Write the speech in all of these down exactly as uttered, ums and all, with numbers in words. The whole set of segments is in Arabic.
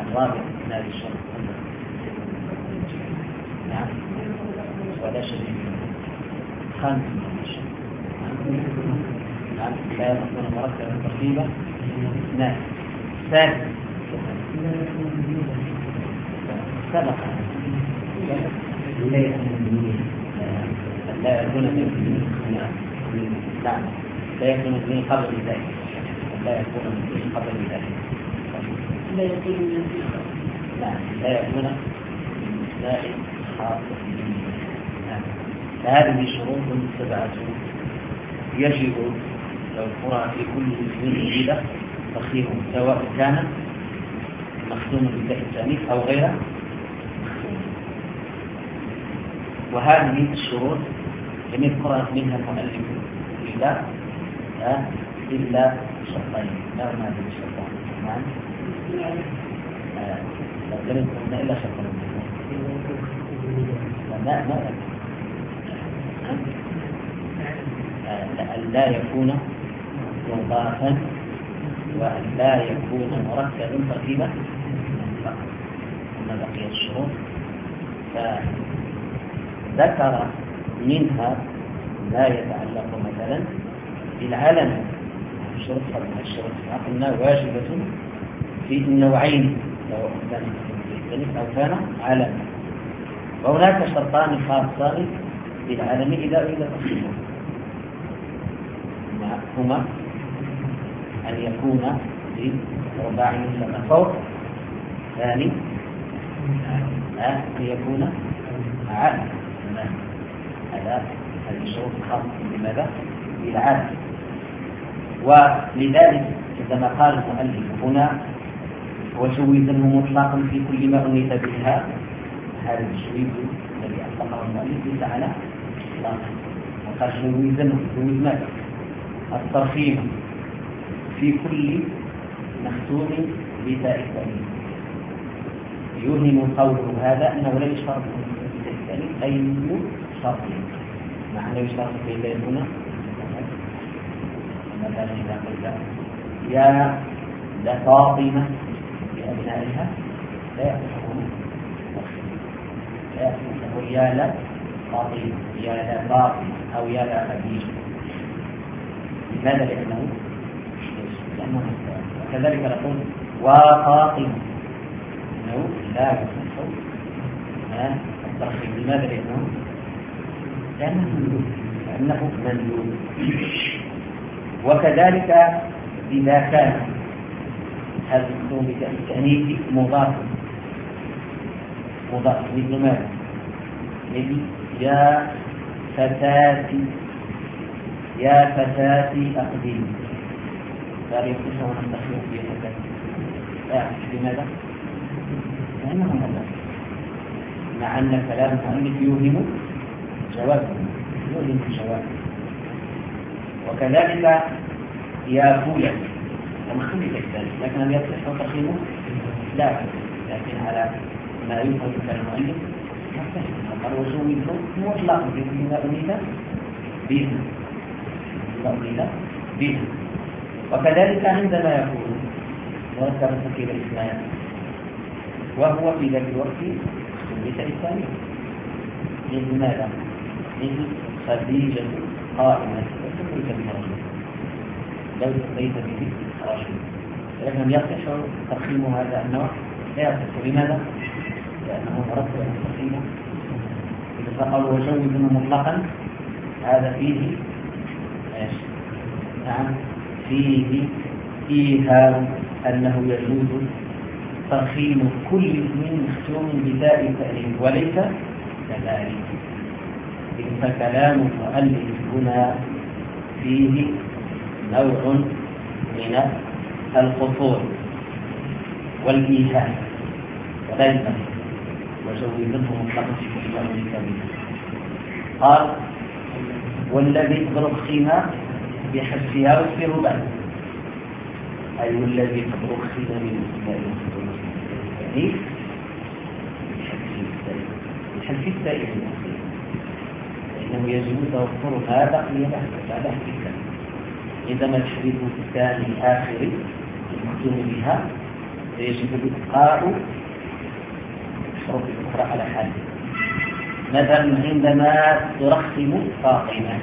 الرابع من هذه الشرط. نعم ولا شيء. خامس من الشرط. نعم لا يكون مركبا ترتيبا. نعم ثالث سبق لا يكون نعم لا يكون من قبل ذلك لا يكون من قبل ذلك لا يكون لا لا يكون زائد خاص. فهذه شروط سبعة يجب توفرها في كل اسم جديدة تخيره سواء كان مختوم بالتاء التانيث أو غيره مختوم. وهذه الشروط لم يذكر منها المؤلف إلا إلا شرطين لا ما هذه الشرطان. نعم لم يذكرنا إلا شرطين. لا ما أن لا يكون مضافا وأن لا يكون مركبا ترتيبا فقط. أما بقية الشروط فذكر منها لا يتعلق مثلا بالعلم. الشروط الشروط قلنا واجبة في النوعين سواء كان مختلف أو كان علم. وهناك شرطان خاصان بالعلم إذا أريد تصحيحه هما أن يكون برباعي مثل فوق ثاني أن يكون عالم. هذا هذه الشروط الخاصة بماذا؟ بالعالم. ولذلك عندما قال المؤلف هنا وجوزنه مطلقا في كل ما أنيت بها هذا التجويز الذي أطلقه المؤلف ليس على إطلاقه. وقال جوزنه جوز ماذا؟ الترخيم في كل مختوم بتاء التأنيث. يوهم قوله هذا أنه لا يشترط في بتاء التأنيث أي شرط معنى يشترط في بتاء هنا مثلا إذا قلت يا لفاطمة بأبنائها لا يصح لا يصح يا لفاطمة يا لفاطمة أو يا لخديجة. لماذا؟ لأنه لأنه وكذلك نقول وفاطمة أنه لا يصح الترخيم. لماذا؟ لأنه لأنه مندوب لأنه مندوب. وكذلك إذا كان هذا المختوم بالتأنيث مضاف مضاف مثل ماذا؟ مثل يا فتاتي يا فتاتي أقدمي لا يمكنه أن تخلق في فتاتي. لا لماذا؟ لأنه مضاف مع أن كلام المؤلف يوهم جوابه يوهم جوابه. وكذلك يا فولا ومختوم بالتأنيث لكن لم يصح ترخيمه لا لكن على ما يفهم كلام المؤلف قال وجوزه مطلق في كل ما أريد به مؤمنة به. وكذلك عندما يكون مركب تركيب الإسلام وهو في ذات الوقت بتاء الثاني مثل ماذا؟ مثل خديجة قائمة وسميت به رجل لو سميت به رجل لكن يصح تقييم هذا النوع لا يصح. لماذا؟ لأنه مركب تقييمه إذا قال وجوزه مطلقا هذا فيه نعم فيه إيهام أنه يجوز ترخيم كل اسم مختوم بتاء التأنيث وليس كذلك. فكلام المؤلف هنا فيه نوع من القصور والإيهام ولا ينبغي وجوزنه مطلقا في كل ما أريد به. قال والذي ترخيها بحذفها وفيه بعد أي والذي ترخيها من الإسماء يعني بحذف التائب لأنه يجب توفرها بقي بعد حذفها. عندما الحديث الثاني الآخر المختوم بها فيجب إبقاء الحروف الأخرى على حال. مثلا عندما ترخم فاطمة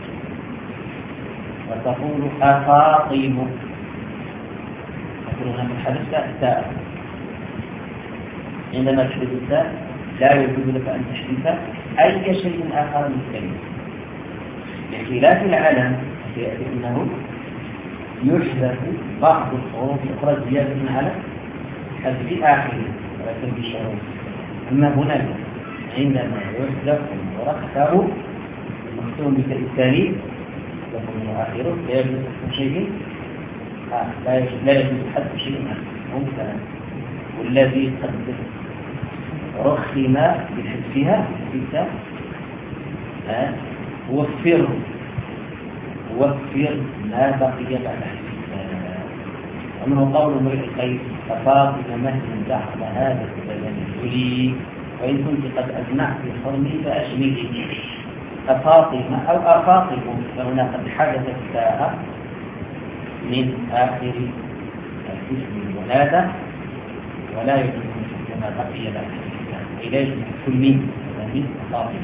وتقول أفاطم، تقول هنا من حدث تاء، عندما تحدث التاء لا يجوز لك أن تحدث أي شيء آخر من الكلمة، بخلاف العلم فإنه يحذف بعض الحروف الأخرى زيادة على حذف آخره ولكن بالشروط. أما هنا عندما يحذف المركب المختوم بالتاء الثاني يكون آخره لا يجوز حذف شيء آه. لا يجوز حذف شيء ممكن، والذي قد رخم بحذفها بالتاء آه. وفر وفر ما بقي بعد حذفها. ومنه قول امرئ القيس أفاطمة مهما دخل هذا التبادل وإن كنت قد أجمعت حرمي فأشملي. أفاطمة أو أفاطم فهنا قد حدثت التاء من آخر اسم الولادة ولا يجوز كما بقي بعد حذفها، إليه كل من أفاطمة.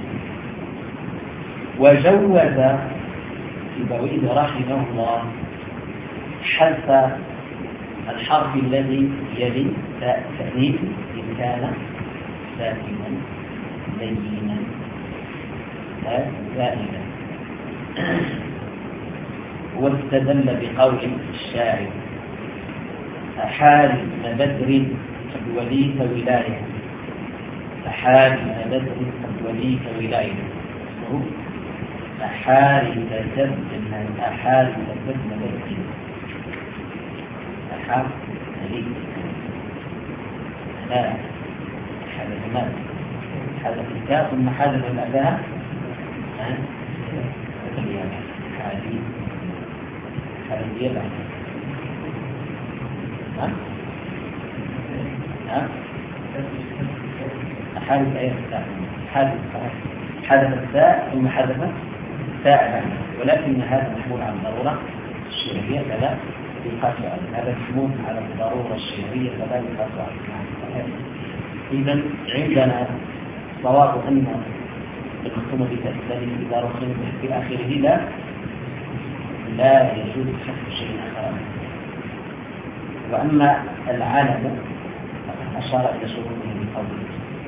وجوز سيبويه رحمه الله حذف الحرف الذي يلي تاء التأنيث إن كان ساكنا لينا زائدا. واستدل بقول الشاعر أحال بدر قد وليت ولاية، أحال بدر قد وليت ولاية، أحال تبدل أحال تبدل بدر أحال لي لا حدث ماذا حدث الكاف ثم حدث الأداء حالي حالي يبعد ها ها حدث أي التاء حدث حدث التاء ثم حدث التاء، ولكن هذا محمول على الضرورة الشرعية فلا يقاس عليه، هذا محمول على الضرورة الشرعية فلا يقاس عليه. إذا عندنا صواب أن المختوم بتأثير إذا رخم في آخره لا لا يجوز حذف شيء آخر. وأما العلم فقد أشار إلى شروطه بقوله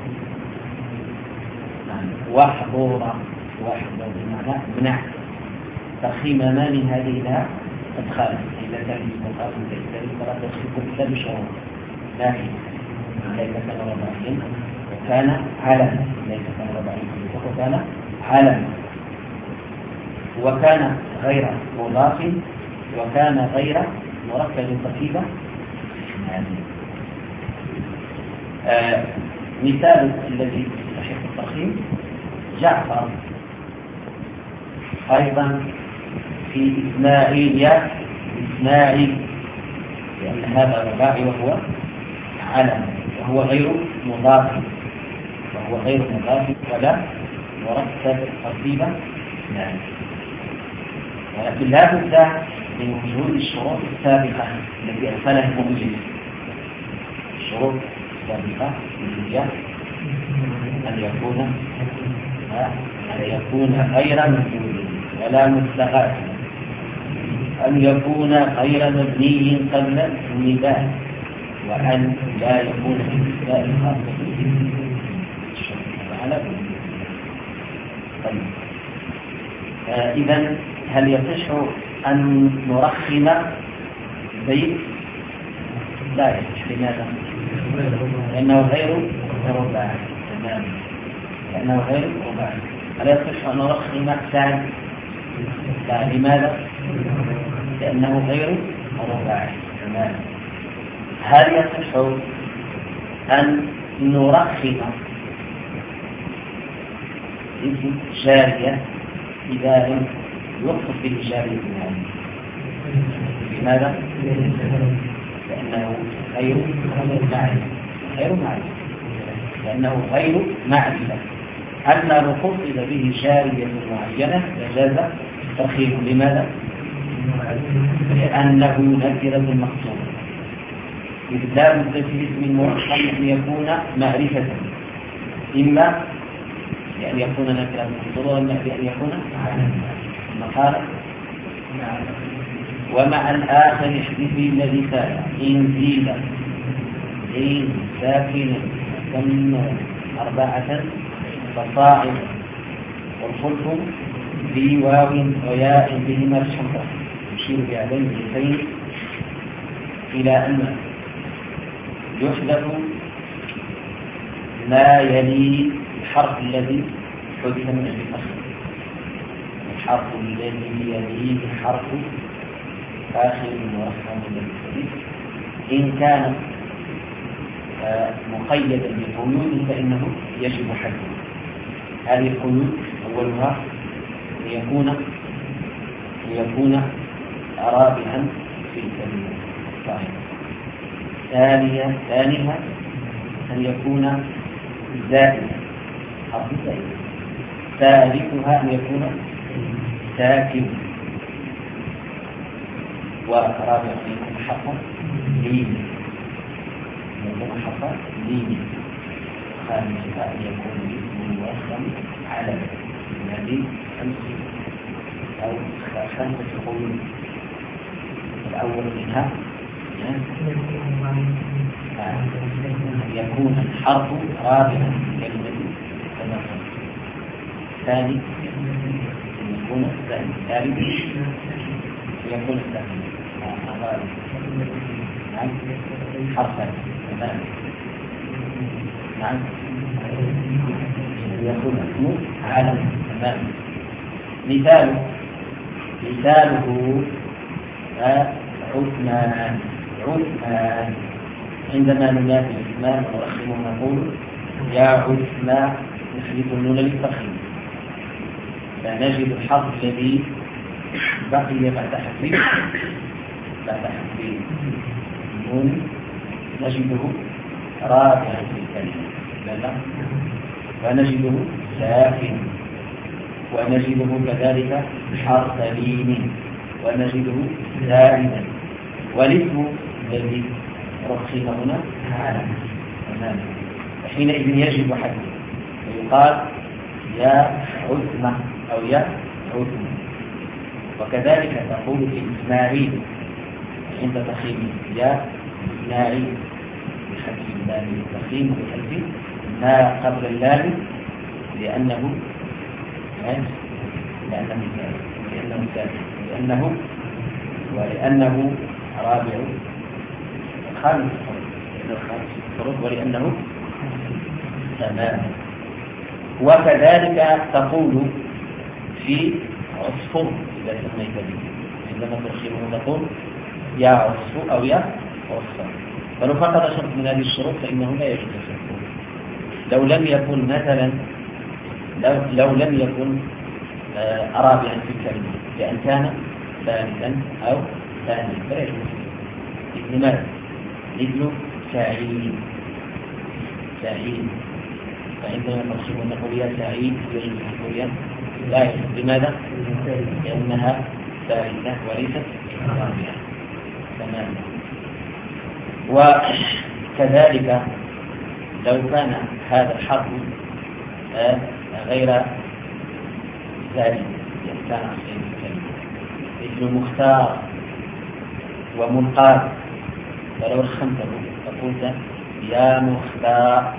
وحضورا وحضور بمعنى منع ترخيم ما من هذه لا أدخال إذا كان يستقر من الإسلام فلا تدخل إلا بشروط، لكن ليس كان رباعيا وكان علما، ليس كان رباعيا وكان علما، وكان غير مضاف وكان غير مركب تركيبا. آه مثال الذي يستحق الترخيم جعفر، أيضا في إسماعيل إسماعيل لأن هذا رباعي وهو علم وهو غير مضاف وهو غير مضاف ولا مركب ترتيبا، ولكن لا بد من وجود الشروط السابقة التي أرسلها المؤلف. الشروط السابقة هي أن يكون أن يكون غير مفعول ولا مستغاث، أن يكون غير مبني قبل النداء، وأن لا يكون في النداء خاصة على طيب. آه إذن هل يصح أن نرخم بيت؟ لا يصح. لماذا؟ لأنه غير رباعي تماما، لأنه غير رباعي. هل يصح أن نرخم سعد؟ لا. لماذا؟ لأنه غير رباعي تماما. هل يصح أن نرخم اسم جارية إذا لم يقصد بالجارية الآن؟ لماذا؟ لأنه غير معرفة غير معرفة لأنه غير معرفة. أما لو قصد به جارية معينة فجاز ترخيمه. لماذا؟ لأنه نكرة مقصودة إذ لا بد في الاسم المرخم أن يكون معرفة، إما بأن يكون نكرة مقصورة وإما بأن يكون مقالة. ومع الآخر احذف الذي سال إن زيد زين ساكن ثم أربعة فصاعد، والخلف بواو وياء بهما الشمرة. يشير بهذين الجزئين إلى أن يحذف ما يلي الحرف الذي حذف من أجل الأصل. الحرف الذي يليه حرف آخر مرخم للحديث إن كان مقيدا بقيود فإنه يجب حذفه. هذه القيود أولها ليكون ليكون رابعا في الكلمة صحيح. ثانيا ثانيها أن يكون زائدا حرف زائد. ثالثها أن يكون ساكن. ورابعا أن يكون حرفا لين يكون حرفا لين. خامسها أن يكون اسم مرخم على هذه خمس أو خمسة قيود. الأول منها يكون الحرف رابعا كلمة تنصب. الثاني يكون الثاني الثالث يكون الثاني نعم حرفا تمام. نعم يكون اسمه علم تمام. مثال مثاله عثمان. عثمان عندما ننادي عثمان ونرخمه نقول يا عثمان نحذف النون للترخيم، فنجد الحرف الذي بقي بعد حذف بعد حذف النون نجده رابعا في الكلمة لا ونجده ساكن، ونجده كذلك حرف لين، ونجده زائدا. والاسم الذي رخص هنا علم تماما، حينئذ يجب حذفه ويقال يا عثمة أو يا عثمة. وكذلك تقول في إسماعيل عند تخيم يا إسماعيل بحذف اللام التخيم وبحذف ما قبل اللام لأنه لأنه لأنه لأنه ولأنه رابع خامس الحروف ولأنه تمام. وكذلك تقول في عصفور إذا سميت به عندما ترخمه تقول يا عصفور أو يا عصفور. فلو فقد شرط من هذه الشروط فإنه لا يجوز الحكم. لو لم يكن مثلا لو, لو لم يكن آه رابعا في الكلمة لأن كان ثالثا أو ثانيا فلا يجوز. لماذا؟ مثل سعيد سعيد فعندما ترخمه نقول يا سعيد يجوز الحكم لا يجوز. لماذا؟ لأنها ثالثة وليست رابعة تماما. وكذلك لو كان هذا الحرف غير ذلك يعني كان أصلين الكلمة مثل مختار ومنقاد، فلو رخمته فقلت يا مختار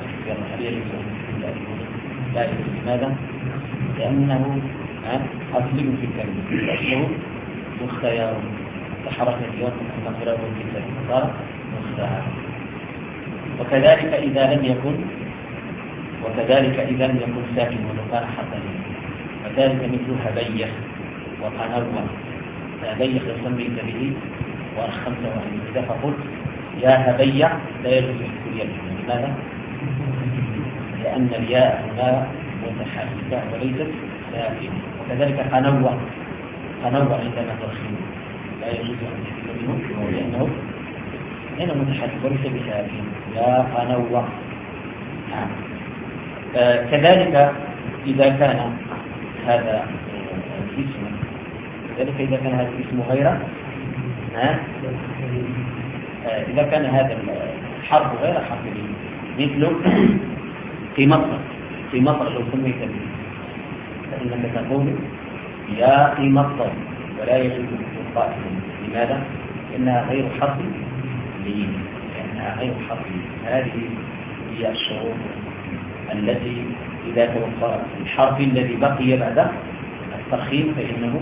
لا يجوز. لماذا؟ لأنه أصلين في الكلمة لأنه مختار تحرك اليوم أن نقرأه في الكلمة صار مختار. وكذلك إذا لم يكن وكذلك إذا لم يكن ساكن ولو كان حرفا وذلك مثل هبيخ وقنوة. هبيخ سميت به وأرخمته عن إذا فقلت يا هبيع لا يجوز الكلية. لماذا؟ لأن الياء هنا متحركة وليست ساكنة. وكذلك قنوة قنوة عندما ترخم لا يجوز أن يحكم منه لأنه هنا متحرك وليس بساكن يا قنوة. نعم. آه كذلك إذا كان هذا الاسم كذلك إذا كان هذا الاسم غير إذا كان هذا الحرف غير حرف لين، مثل في مصر، في مصر لو سميت به فإنك تقول يا في مصر ولا يجوز القائل. لماذا؟ إنها غير حرف لين، لأنها غير حرف لين. هذه هي الشروط التي إذا توفرت الحرف الذي بقي بعد الترخيم فإنه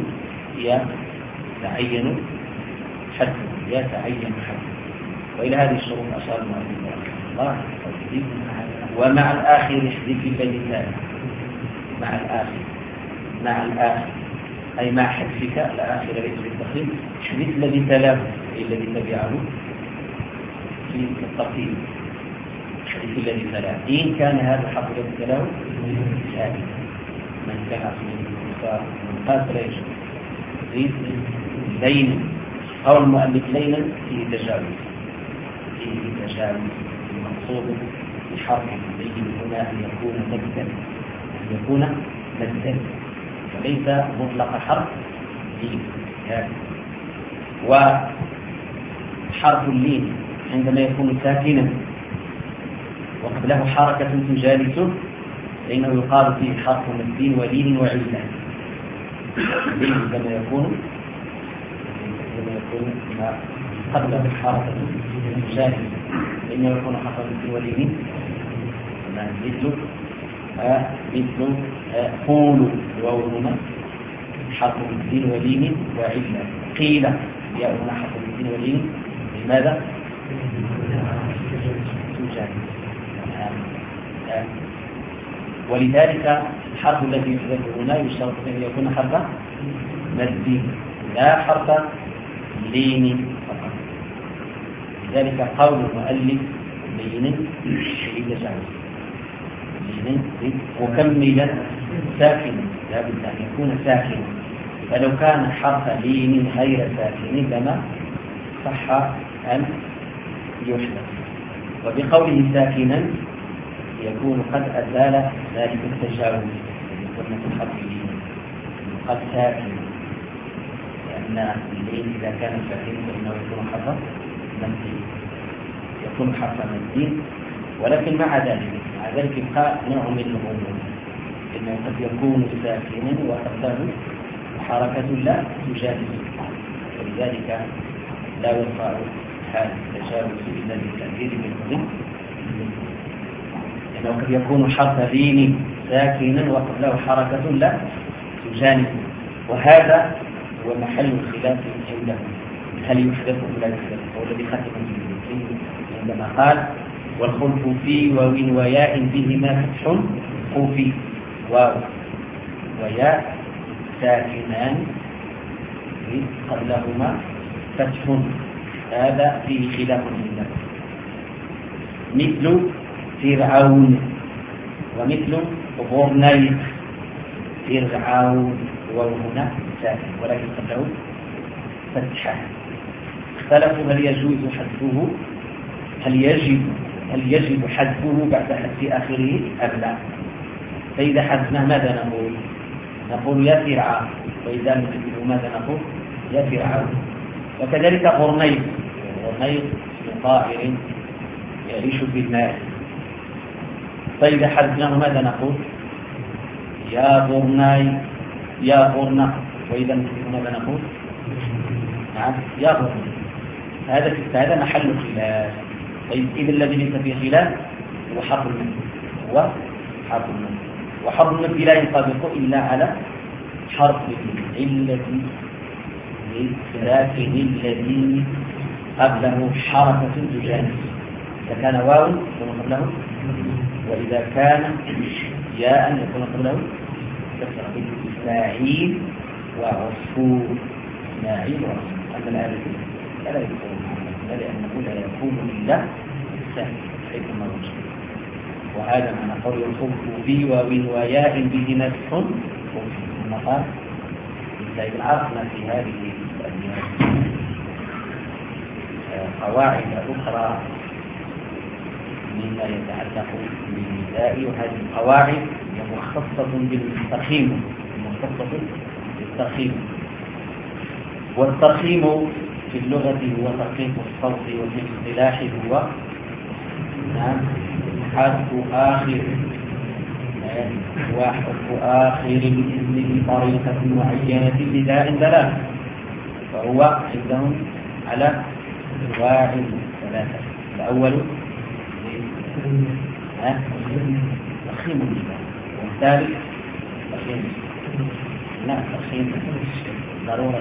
يتعين حده، يتعين حده. وإلى هذه الشروط أشار المؤلف الله. ومع الآخر احذف الذي تالى، مع الآخر، مع الآخر أي مع حذفك الآخر ليس بالترخيم، احذف الذي تلاه أي الذي تبعه في الترتيب، احذف الذي تلاه إن كان هذا الحرف الذي تلاه ثابتا. من كان من قال فلا يجوز. زيد لين أو المؤلف لينا فيه تجاوز، فيه تجاوز. المقصود الحرف اللين هنا أن يكون مدا، أن يكون مدا وليس مطلق حرف لين. وحرف اللين عندما يكون ساكنا وقبله حركة تجالسه فإنه يقال فيه حرف مد ولين وعلة. عندما يكون عندما يكون قبله حركة تجالسه فإنه يكون حرف مد ولين، مثل آه مثل آه قولوا الواو هنا حرف مد ولين وعلة. قيل يا هنا حرف مد ولين، لماذا؟ تجالس. ولذلك الحرف الذي يحذف هنا يشترط أن يكون حرف مد لا حرف لين فقط. لذلك قول المؤلف لين يتجاوز لين مكملا ساكنا، لا بد أن يكون ساكنا. فلو كان حرف لين غير ساكن لما صح أن يحذف. وبقوله ساكنا يكون قد أزال ذلك التجاوز يكون في الحرف اللين قد ساكن، لأن اللين إذا كان ساكنا فإنه يكون حرف مد، يكون حرف مد. ولكن مع ذلك مع ذلك يبقى نوع من الغموض، إنه قد يكون ساكنا وقبله حركة لا تجالس، ولذلك لا يرفع حال التجاوز إلا بالتأكيد بالقضي، لأنه قد يكون حرف لين ساكنا وقبله حركة لا تجانس. وهذا هو محل الخلاف عندهم، هل يحدث أو لا يحدث. هو الذي ختم به عندما قال والخلف في واو وياء بهما فتح خوفي، واو وياء ساكنان قبلهما فتح، هذا فيه خلاف عندهم. مثل فرعون ومثل غرنيق. فرعون وهنا ساكن ولكن قبله فتحة. اختلفوا هل يجوز حذفه، هل يجب هل يجب حذفه بعد حذف آخره أم لا. فإذا حذفناه ماذا نقول؟ نقول يا فرعون، وإذا نحذفه ماذا نقول؟ يا فرعون. وكذلك غرنيق، غرنيق طائر يعيش في الماء، فإذا حذفناه ماذا نقول؟ يا غرناي يا غرنة. وإذا نحذفه ماذا نقول؟ نعم يا غرنة. هذا هذا محل خلاف. طيب إذا الذي ليس فيه خلاف هو حرف المد، هو حرف المد. وحرف المد لا ينطبق إلا على حرف العلة للساكن الذي قبله حركة تجانس. إذا كان واو يكون قبله، وإذا كان ياء يكون قبله كسر. إسماعيل وعصفور، إسماعيل وعصفور. أما الآن لا يكون، لأنه لا يكون إلا السهل حيث ما وجد. وهذا معنى قول الخلف في واو وياء بهما فتح ثم قال إذا عرفنا في هذه قواعد أخرى مما يتعلق بالنداء، وهذه القواعد مختصة بالترخيم، مختصة بالترخيم. والترخيم في اللغة هو ترقيق الصوت، وفي الاصطلاح هو نعم حذف آخر وحذف آخر الاسم بطريقة معينة بداء دلالة، فهو عندهم على أنواع ثلاثة. الأول تخيم الإجماع، والثالث تخيم لا تخيم ضرورة،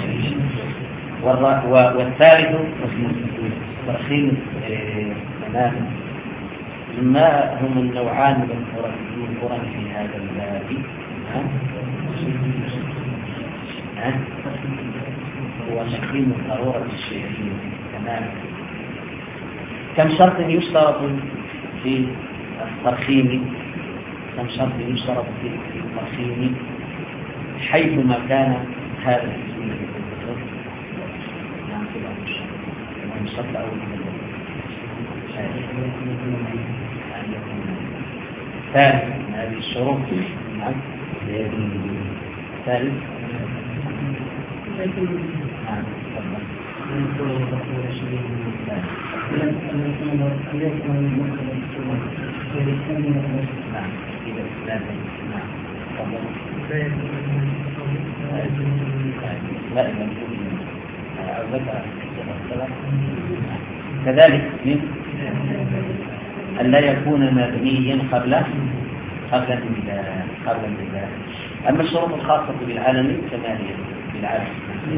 والثالث ترخيم تماما. ما هم النوعان المذكوران في هذا الباب؟ هو تقديم الضرورة الشيئية تماما. كم شرط يشترط في الترخيم؟ كم شرط يشترط في الترخيم حيثما كان هذا الاسم نعم في الأول الشرط الأول ثالث من هذه الشروط نعم ثالث نعم كذلك من أن لا يكون مبنيا قبل قبل البداية قبل البداية. أما الشروط الخاصة بالعالم ثمانية بالعالم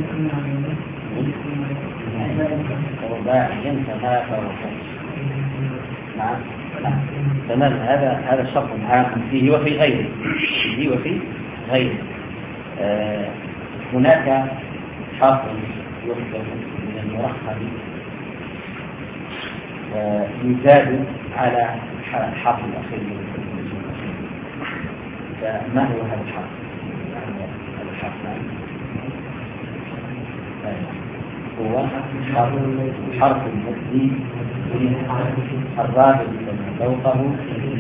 رباعيا ثلاثة وخمس نعم تمام. هذا هذا شرط عام فيه وفي غيره فيه وفي غيره. آه هناك حرف يحدث من المرخم آه يزاد على الحرف الأخير. فما هو هذا الحرف؟ هذا الحرف هو حرف المبني الرابط الذي فوقه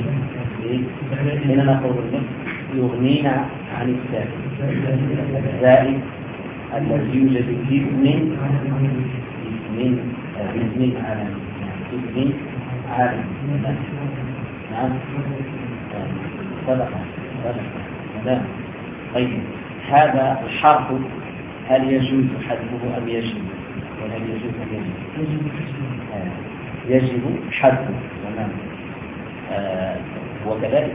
حين نقول يغنينا عن السائل الزائد الذي يوجد في اسم اسم اسم عالمي اسم عالمي نعم صدقة صدقة. طيب هذا الحرف هل يجوز حذفه أم يجب؟ وهل يجوز أم يجب؟ يجب حذفه تمام. آه وكذلك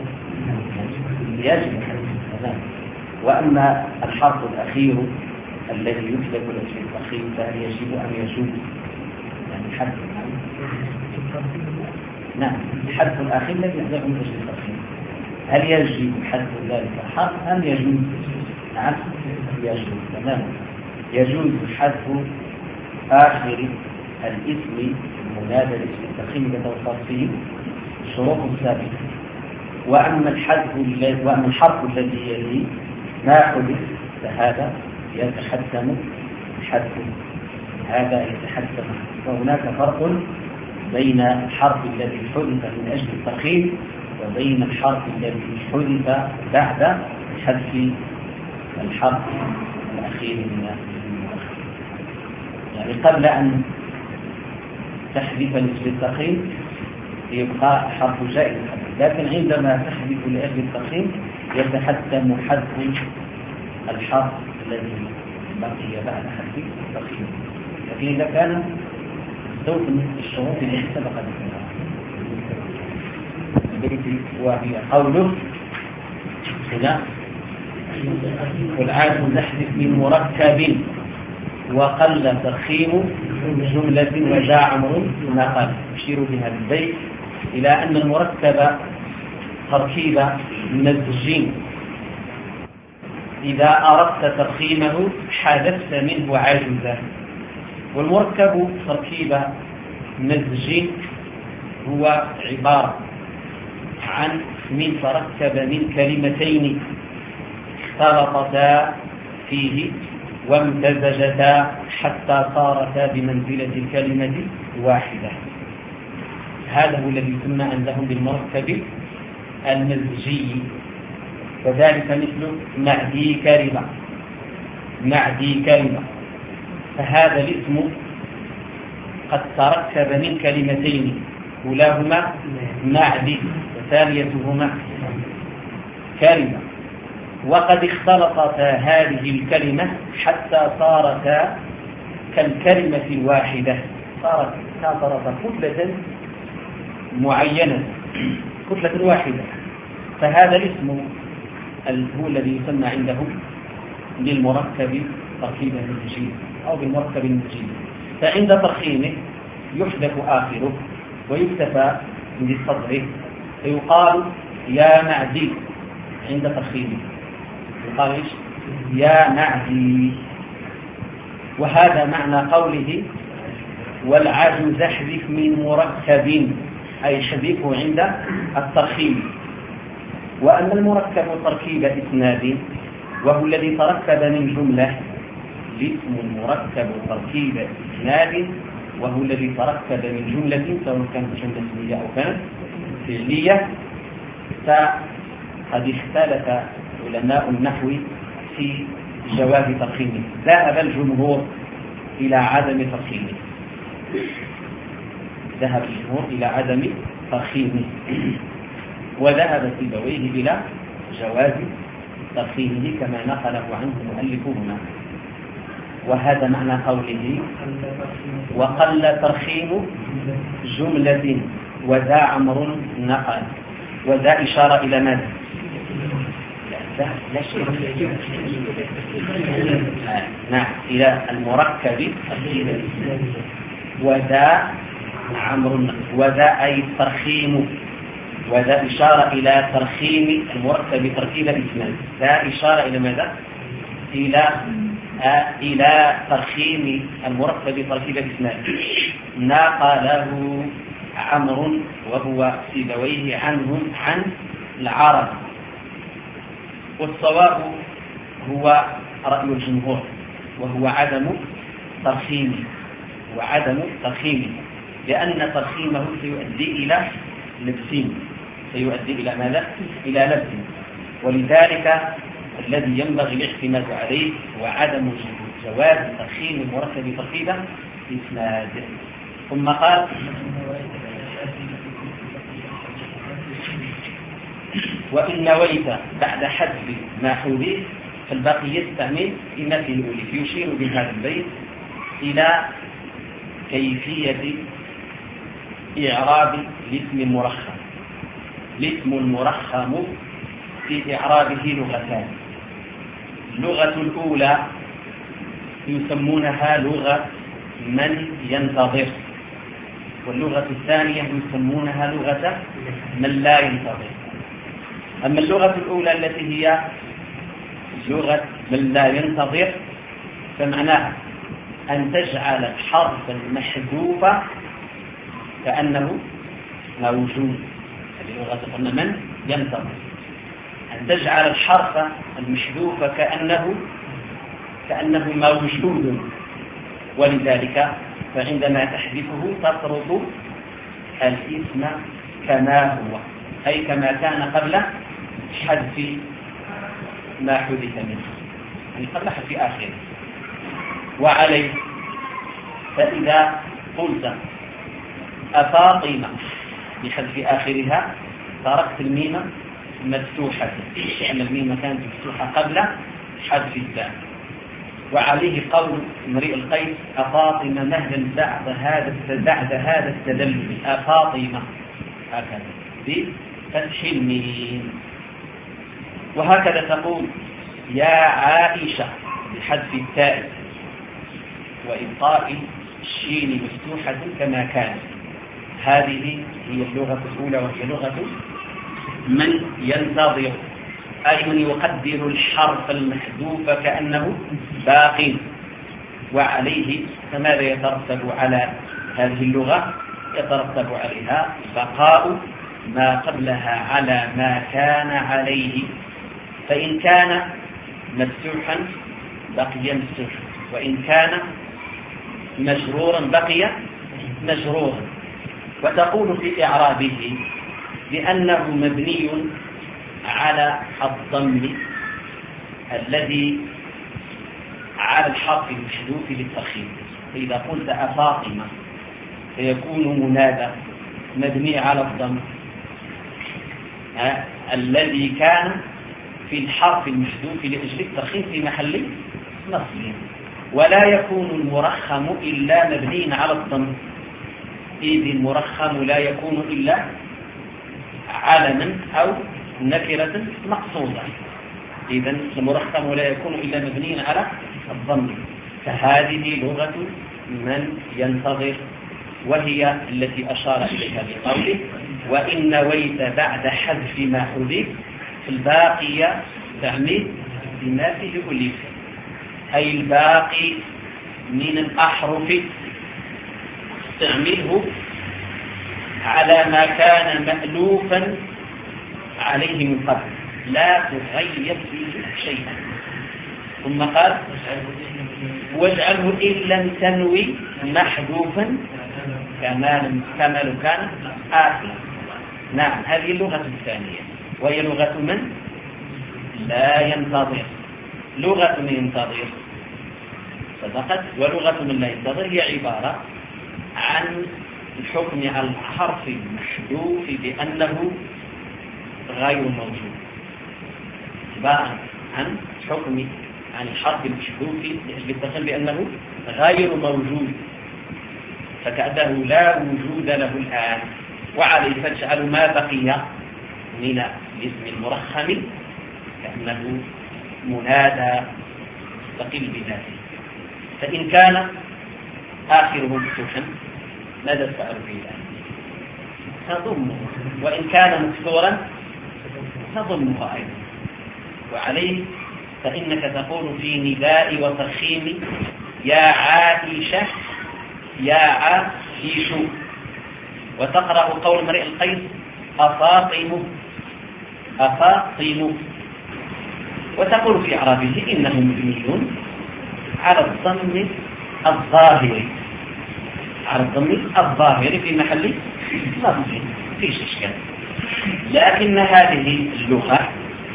يجب حذفه تمام. وأما الحرف الأخير الذي يسلك الاسم الأخير فهل يجب أم يجوز؟ يعني حذف نعم حذف الأخير الذي يحذف الاسم الأخير هل يجب حذف ذلك الحرف أم يجوز؟ نعم يجوز تمام. يجوز حذف آخر الاسم المنادى الاسم التخيم بتوصف فيه الشروط السابقة. وأما الحذف وأما الحرف الذي يلي ما حدث فهذا يتحتم حذفه هذا يتحتم. وهناك فرق بين الحرف الذي حدث من أجل التخيم وبين الحرف الذي حدث بعد حذف الحرف الأخير من المؤخر. يعني قبل أن تحذف الاسم التخيم يبقى حرف جائز، لكن عندما تحذف لأجل التخيم يتحتم حذف الحرف الذي بقي بعد حذف التخيم. لكن إذا كان استوفى الشروط التي سبقت وهي قوله هنا والعادة نحذف من مركب وقل ترخيم جملة وجاء عمر نقل. يشير بهذا البيت إلى أن المركب تركيب مزج إذا أردت ترخيمه حذفت منه عاجزا، والمركب تركيب مزج هو عبارة عن من تركب من كلمتين اختلطتا فيه وامتزجتا حتى صارتا بمنزلة الكلمة واحدة. هذا هو الذي يسمى عندهم بالمركب المزجي. وذلك مثل معدي كلمة معدي كلمة فهذا الاسم قد تركب من كلمتين، أولاهما معدي وثانيتهما كلمة، وقد اختلطتا هذه الكلمة حتى صارتا كالكلمة الواحدة، صارت صارت كتلة معينة، كتلة واحدة. فهذا الاسم هو الذي يسمى عندهم بالمركب تركيبا نسيجيا أو بالمركب النسيجي. فعند ترخيمه يحذف آخره ويكتفى بصدره، فيقال يا معدي عند ترخيمه، يقال إيش؟ يا معدي. وهذا معنى قوله والعجز احذف من مركب، أي حذفه عند الترخيم. وأما المركب تركيب إسناد وهو الذي تركب من جملة، الاسم المركب تركيب إسناد وهو الذي تركب من جملة سواء كانت جملة اسمية أو كانت فعلية، فقد اختلف علماء النحو في جواز ترخيمه. ذهب الجمهور إلى عدم ترخيمه، ذهب الجمهور إلى عدم ترخيمه، وذهب سيبويه إلى جواز ترخيمه كما نقله عنه مؤلفهما. وهذا معنى قوله وقل ترخيم جملة وذا عمر نقل، وذا إشارة إلى ماذا؟ لا شيء. نعم، إلى المركب وذا عمر، وذا أي ترخيم، وذا إشارة إلى ترخيم المركب تركيب الإسناد. ذا إشارة إلى ماذا؟ إلى آه إلى ترخيم المركب تركيب الإسناد. نقله عمرو وهو سيبويه عنهم عن العرب. والصواب هو رأي الجمهور، وهو عدم ترخيمه، وعدم ترخيمه لأن ترخيمه سيؤدي إلى لبسين، سيؤدي إلى ماذا؟ إلى لبس. ولذلك الذي ينبغي الاعتماد عليه هو عدم جواز ترخيم المركب تركيبا إسناد. ثم قال وإن نويت بعد حذف ما حذف فالباقي يستعمل النفي الأولي. يشير بهذا البيت إلى كيفية إعراب الاسم المرخم. الاسم المرخم في إعرابه لغتان. اللغة الأولى يسمونها لغة من ينتظر، واللغة الثانية يسمونها لغة من لا ينتظر. أما اللغة الأولى التي هي لغة من لا ينتظر فمعناها أن تجعل الحرف المحذوف كأنه موجود. هذه لغة من ينتظر، أن تجعل الحرف المحذوف كأنه كأنه موجود. ولذلك فعندما تحذفه تطرد الاسم كما هو، أي كما كان قبل حذف ما حذف منه، يعني قبل حذف آخره. وعليه فإذا قلت أفاطمة بحذف آخرها تركت الميم مفتوحة، لأن الميم كانت مفتوحة قبل حذف الدال. وعليه قول امرئ القيس أفاطمة مهلا بعد هذا بعد هذا التدلل، أفاطمة هكذا بفتح الميم. وهكذا تقول يا عائشة بحذف التاء وإبقاء الشين مفتوحة كما كانت. هذه هي اللغة الأولى، وهي لغة من ينتظر، أي من يقدر الحرف المحذوف كأنه باق. وعليه فماذا يترتب على هذه اللغة؟ يترتب عليها بقاء ما قبلها على ما كان عليه، فإن كان مفتوحا بقي مفتوحا، وإن كان مجرورا بقي مجرورا. وتقول في إعرابه بأنه مبني على الضم الذي على الحرف المحذوف للترخيم. فإذا قلت أفاطمة فيكون منادى مبني على الضم الذي كان في الحرف المحذوف لأجل الترخيم في محل نصب، ولا يكون المرخم إلا مبني على الضم، إذ المرخم لا يكون إلا علما أو نكرة مقصودة. إذن المرخم لا يكون إلا مبني على الضم. فهذه لغة من ينتظر، وهي التي أشار إليها بقوله وإن نويت بعد حذف ما حذف الباقي تعمل بما فيه ألف، أي الباقي من الأحرف استعمله على ما كان مألوفا عليه من قبل، لا تغير فيه شيئا. ثم قال واجعله إن لم تنوي محذوفا كما كما لو كان آخر. نعم، هذه اللغة الثانية، وهي لغة من لا ينتظر. لغة من ينتظر صدقت، ولغة من لا ينتظر هي عبارة عن الحكم على الحرف المحذوف بأنه غير موجود، عبارة عن حكم عن الحرف المحذوف بالتقل بأنه غير موجود، فكأنه لا وجود له الآن، وعليه فاجعل ما بقي من الاسم المرخم كأنه منادى مستقل بذاته. فإن كان آخره مفتوحا ماذا تفعل فيه الآن؟ تضمه، وإن كان مكسورا تضمه أيضا. وعليه فإنك تقول في نداء وترخيم يا عائشة يا عائش، وتقرأ قول امرئ القيس أفاطم أفاطم، وتقول في إعرابه إنه مبني على الضم الظاهر على الضم الظاهر في محل نصب، فيش إشكال. لكن هذه اللغة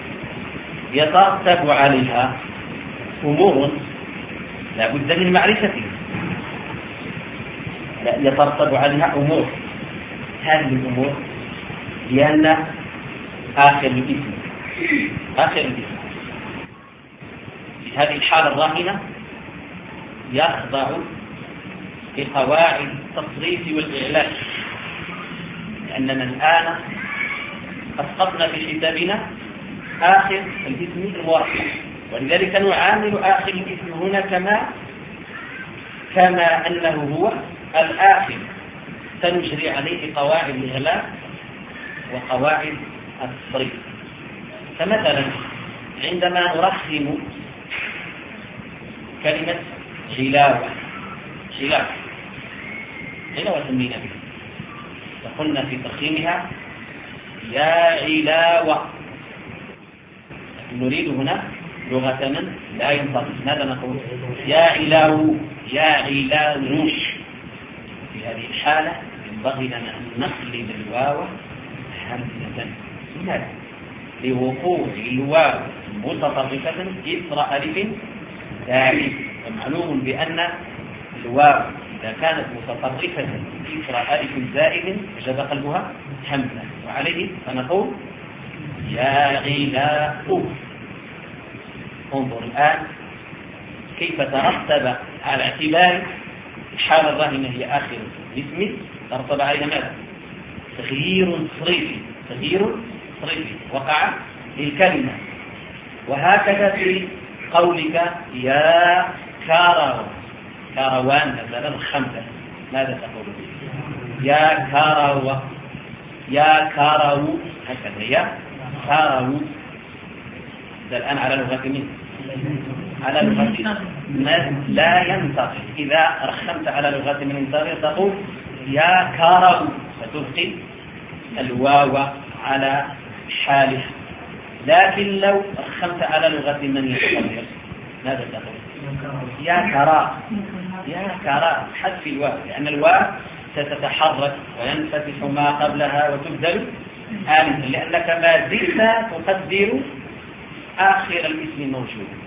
يترتب عليها أمور لا بد من معرفتها، يترتب عليها أمور. هذه الأمور لأن آخر الاسم آخر الاسم في هذه الحالة الراهنة يخضع لقواعد التصريف والإعلان، لأننا الآن أسقطنا في كتابنا آخر الاسم المركب، ولذلك نعامل آخر الاسم هنا كما كما أنه هو الآخر، سنجري عليه قواعد الإغلاق وقواعد التصريف. فمثلا عندما نرخم كلمة غلاوة غلاوة غلاوة سمينا به، فقلنا في ترخيمها يا غلاوة، نريد هنا لغة من لا ينطق. ماذا نقول؟ يا علاو يا علاو. في هذه الحالة ينبغي لنا أن نقلب الواو همزة، لماذا؟ لوقوع الواو متطرفة إثر ألف زائد، ومعلوم بأن الواو إذا كانت متطرفة إثر ألف زائد وجب قلبها همزة، وعليه فنقول يا غلاء. انظر الآن كيف ترتب على اعتبار الحالة الراهنة هي آخر الاسم، ترتب عليها ماذا؟ تغيير صريفي تغيير صريفي وقع للكلمة. وهكذا في قولك يا كاروان كاروان مثلا الخمسة، ماذا تقول فيه؟ يا كارو يا كارو، هكذا يا كارو. الآن على لغة مين؟ على لغة من لا ينطق. إذا رخمت على لغة من ينطق تقول يا كارو، فتبقي الواو على حالها. لكن لو رخمت على لغة من ينطق ماذا تقول؟ يا كرا يا كرا، حذف الواو، لأن الواو ستتحرك وينفتح ما قبلها وتبدل آلفا، لأنك ما زلت تقدر آخر الاسم موجود.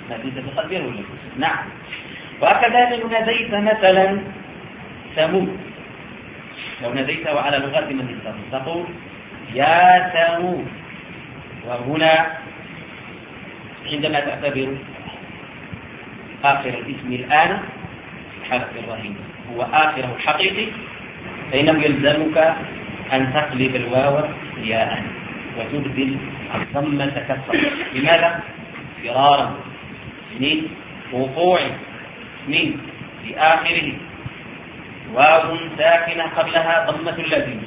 ما كنت تقدره. نعم. وكذلك لو ناديت مثلا ثمود، لو ناديته على لغة من ينتظر تقول يا ثمود. وهنا عندما تعتبر آخر الاسم الآن حرف الرهين هو آخره الحقيقي، فإنه يلزمك أن تقلب الواو ياء وتبدل الضمة كسرا. لماذا؟ فرارا من وقوع من في آخره واو ساكنة قبلها ضمة اللازمة،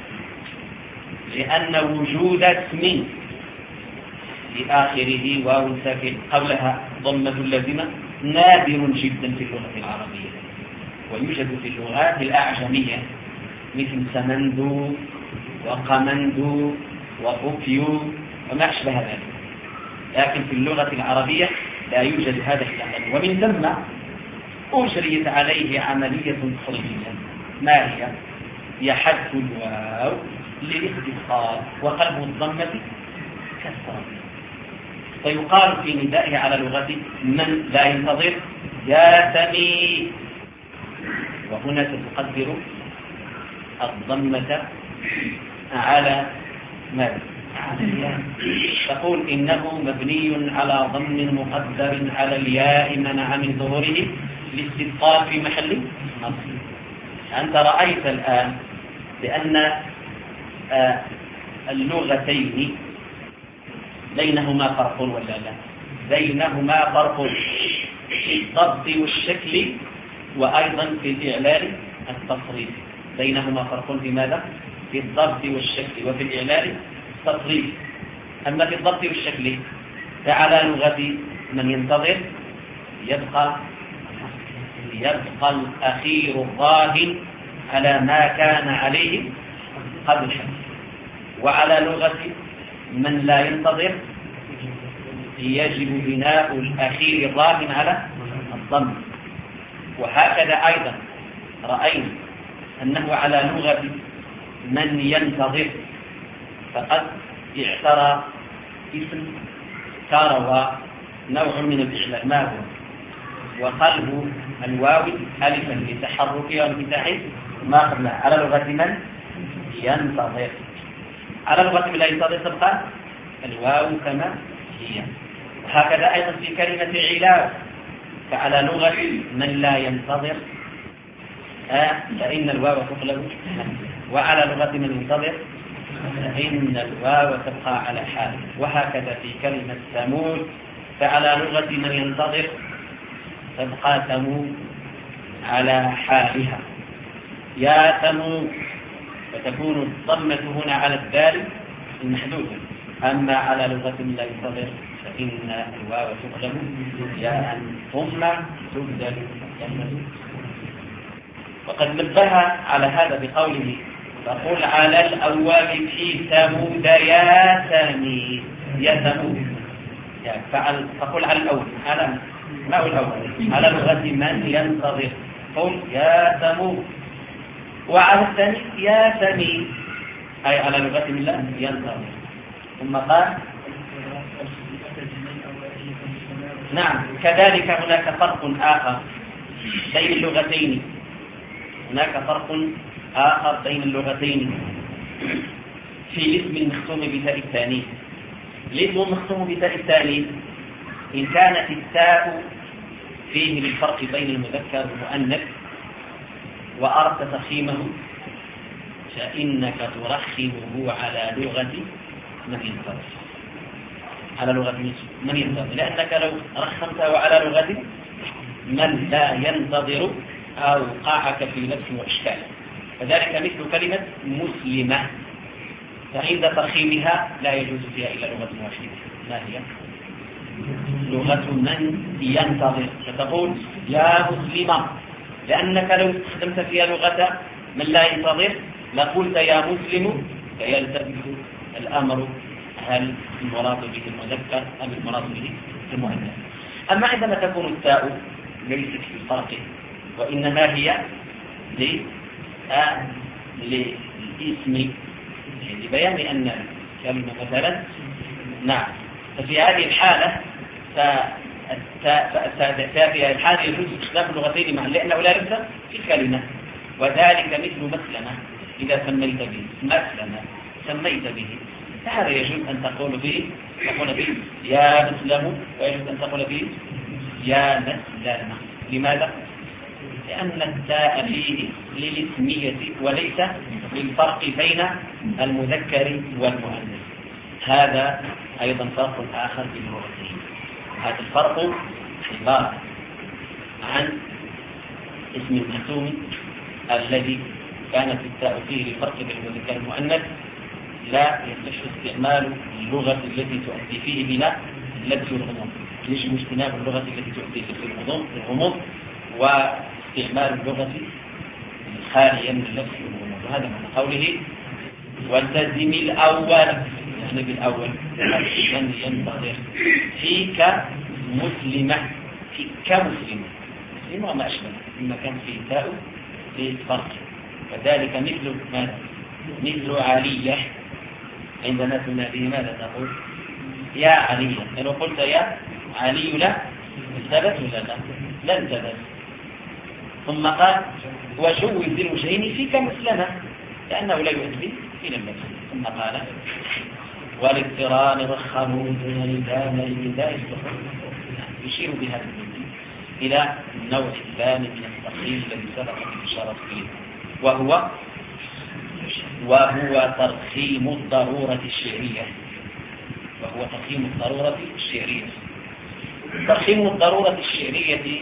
لأن وجود اسم في آخره واو ساكن قبلها ضمة اللازمة نادر جدا في اللغة العربية، ويوجد في اللغات الأعجمية مثل سمندو وقمندو وفوكيو وما أشبه ذلك، لكن في اللغة العربية لا يوجد هذا الشأن. ومن ثم أجريت عليه عملية تخريجية، ما هي؟ هي حذف الواو للاختصار وقلب الضمة كسرا، فيقال في ندائه على لغة من لا ينتظر يا سمي، وهنا ستقدر الضمة على ماذا؟ تقول إنه مبني على ضم مقدر على الياء منع من ظهوره الاستثقال في محل نصب. أنت رأيت الآن بأن اللغتين بينهما فرق ولا لا؟ بينهما فرق في الضبط والشكل وأيضا في الإعلال التصريف. بينهما فرق في ماذا؟ في الضبط والشكل وفي الإعلال التصريف. أما في الضبط والشكل فعلى لغة من ينتظر يبقى يبقى الأخير الراهن على ما كان عليه قبل الحدث، وعلى لغة من لا ينتظر يجب بناء الأخير الراهن على الضم. وهكذا أيضا رأينا أنه على لغة من ينتظر فقد اعترى اسم كاروا نوع من الإعلام ما هو؟ وقلب الواو ألفا لتحركها وانفتاحه ما قبلها على لغة من ينتظر. على لغة من لا ينتظر تبقى الواو كما هي. وهكذا أيضا في كلمة علاج، فعلى لغة من لا ينتظر آه فإن الواو تقلب، وعلى لغة من ينتظر فإن الواو تبقى على حال. وهكذا في كلمة ثمود فعلى لغة من ينتظر تبقى ثمود على حالها يا ثمود، فتكون الضمة هنا على الدال المحدودة. أما على لغة من لا ينتظر فإن الواو تقلب ياء ثم تبدل الضمة. وقد نبه على هذا بقوله فقل على الأول في ثمود يا ثمي يا ثمود، يعني فعل فقل على الأول على ما هو الأول؟ على لغة من ينتظر قل يا ثمود، وعلى الثاني يا ثمي أي على لغة من لا ينتظر. ثم قال نعم كذلك هناك فرق آخر بين اللغتين، هناك فرق آخر بين اللغتين في الاسم المختوم بتاء الثاني. الاسم المختوم بتاء الثاني إن كانت التاء فيه للفرق بين المذكر والمؤنث وأردت تفخيمه فإنك ترخمه على لغة من ينتظر، على لغة من ينتظر، لأنك لو رخمته على لغة من لا ينتظر أوقعك في نفس وإشكال. فذلك مثل كلمة مسلمة، فعند ترخيمها لا يجوز فيها إلا لغة واحدة، ما هي؟ لغة من ينتظر، فتقول يا مسلمة، لأنك لو استخدمت فيها لغة من لا ينتظر لقلت يا مسلم، فيلتبس الأمر هل المراد به المذكر أم المراد به المؤنث. أما عندما تكون التاء ليست في الفرق وإنما هي للاسم لبيان أن كلمة مثلا نعم، ففي هذه الحالة ففي الحال يجوز استخدام اللغتين معا لأنه لا لبس في الكلمة. وذلك مثل مسلمة إذا سميت به مسلمة سميت به، فهذا يجوز أن تقول به تقول به يا مسلم، ويجوز أن تقول به يا مسلمة. لماذا؟ لأن التاء فيه للاسمية وليس للفرق بين المذكر والمؤنث. هذا أيضا فرق آخر في اللغتين. هذا الفرق عبارة عن اسم المحسوم الذي كانت التاء فيه للفرق بين المذكر والمؤنث لا يصح استعمال اللغة التي تؤدي فيه بلا لبس الغموض، يجب اجتناب اللغة التي تؤدي فيه الغموض واستعمال اللغة الخالية من اللبس والغموض. وهذا من قوله والتزم الأول، يعني بالأول ينتظر فيك مسلمة، فيك مسلمة مسلمة وما أشبه مما كان فيه تاء للفرق. وذلك مثل ماذا؟ مثل علية، عندما تناديه ماذا تقول؟ يا علي. لو قلت يا علي لا انتبت ولا لا؟ لا انتبت. ثم قال وجوز الوجهين فيك مسلمة، لأنه لا يؤدي إلى اللبس. ثم قال والاقتران رخموا دون نداء النداء يشير بهذا إلى النوع الثاني من الترخيم الذي سبق الإشارة إليه، وهو وهو ترخيم الضرورة الشعرية. وهو ترخيم الضرورة الشعرية. ترخيم الضرورة الشعرية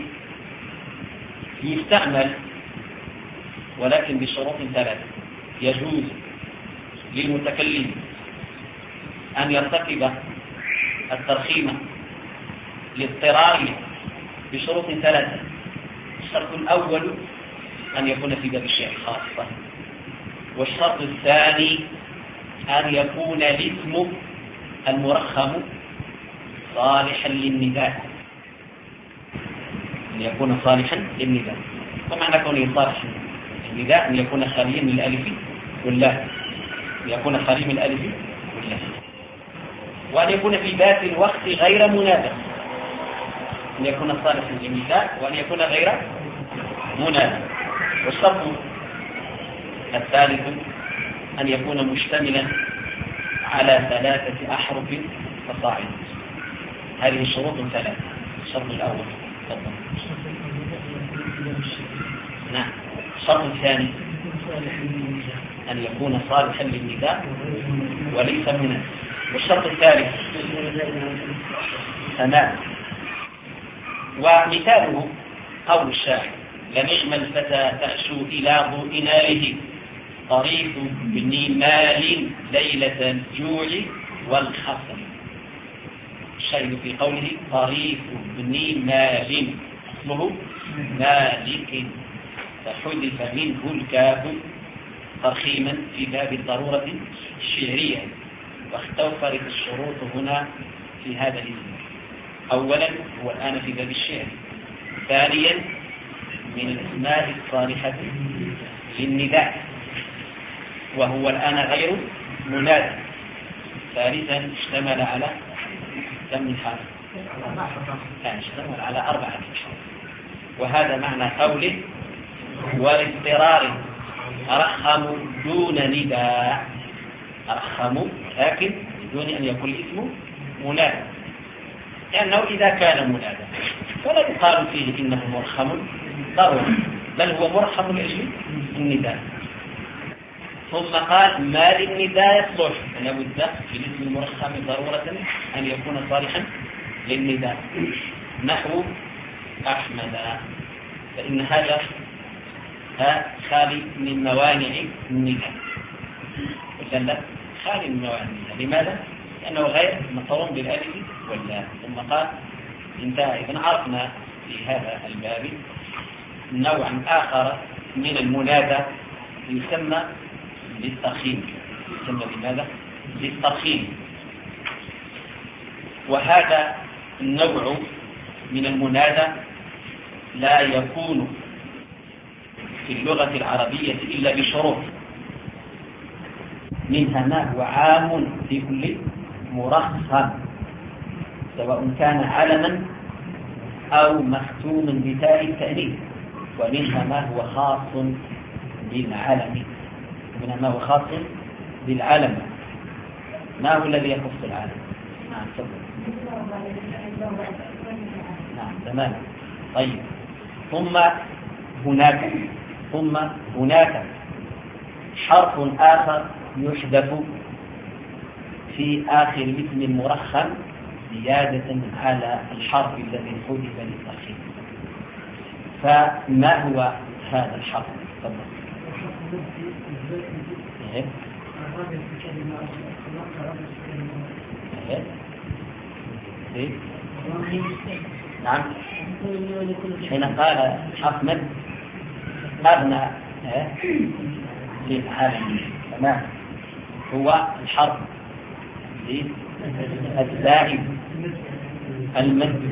يستعمل ولكن بشروط ثلاثة. يجوز للمتكلم أن يرتكب الترخيم لاضطراره بشروط ثلاثة. الشرط الأول أن يكون في باب الشعر خاصة، والشرط الثاني أن يكون الاسم المرخم صالحا للنداء، أن يكون صالحا للنداء. ومعنى كونه صالحا للنداء أن يكون خاليا من الألف واللام، أن يكون خاليا من الألف واللام، وأن يكون في ذات الوقت غير منادى، أن يكون صالحا للنداء وأن يكون غير منادى. والشرط الثالث أن يكون مشتملا على ثلاثة أحرف فصاعدا. هذه الشروط ثلاثة. الشرط الأول تفضل. نعم. الشرط الثاني أن يكون صالحا للنداء وليس منادى. والشرط الثالث تمام. ومثاله قول الشاعر لنعم الفتى تأشو إلى ضوء طريف بن مال ليلة الجوع والخصم. الشاهد في قوله طريف بن مال اسمه مالك، فحذف منه الكاف ترخيما في باب الضرورة الشعرية. واختوفرت الشروط هنا في هذا الاسم. أولا هو الآن في باب الشعر. ثانيا من الأسماء الصالحة للنداء وهو الآن غير منادى. ثالثا اشتمل على كم حرف؟ كان اشتمل على أربعة. وهذا معنى قوله والاضطرار رخموا دون نداء. رخموا لكن بدون أن يكون الاسم منادى، لأنه إذا كان منادى فلا يقال فيه إنه مرخم ضروري، بل هو مرخم لأجل النداء. ثم قال ما للنداء يصلح، أن بد في الاسم المرخم ضرورة أن يكون صالحا للنداء، نحو أحمد، فإن هذا خالي من موانع النداء. إذن خالي من موانع النداء. لماذا؟ لأنه غير مقرون بالألف واللام. ثم قال انتهى. إذن عرفنا في هذا الباب نوعا آخر من المنادى يسمى بالترخيم. يسمى بماذا؟ بالترخيم. وهذا النوع من المنادى لا يكون في اللغة العربية إلا بشروط، منها ما هو عام في كل مرخم سواء كان علما أو مختوم بتاء التأنيث، ومنها ما هو خاص بالعلم، منها ما هو خاص بالعلم. ما هو الذي يخص العلم؟ نعم تفضل. نعم تمام. طيب ثم هناك ثم هناك حرف آخر يحذف في آخر الاسم المرخم زيادة على الحرف الذي حذف للترخيم. فما هو هذا الحرف؟ تفضل. إيه؟ إيه؟ نعم. حين قال حرف مد أغنى للعالم، تمام، هو الحرف الزائد المد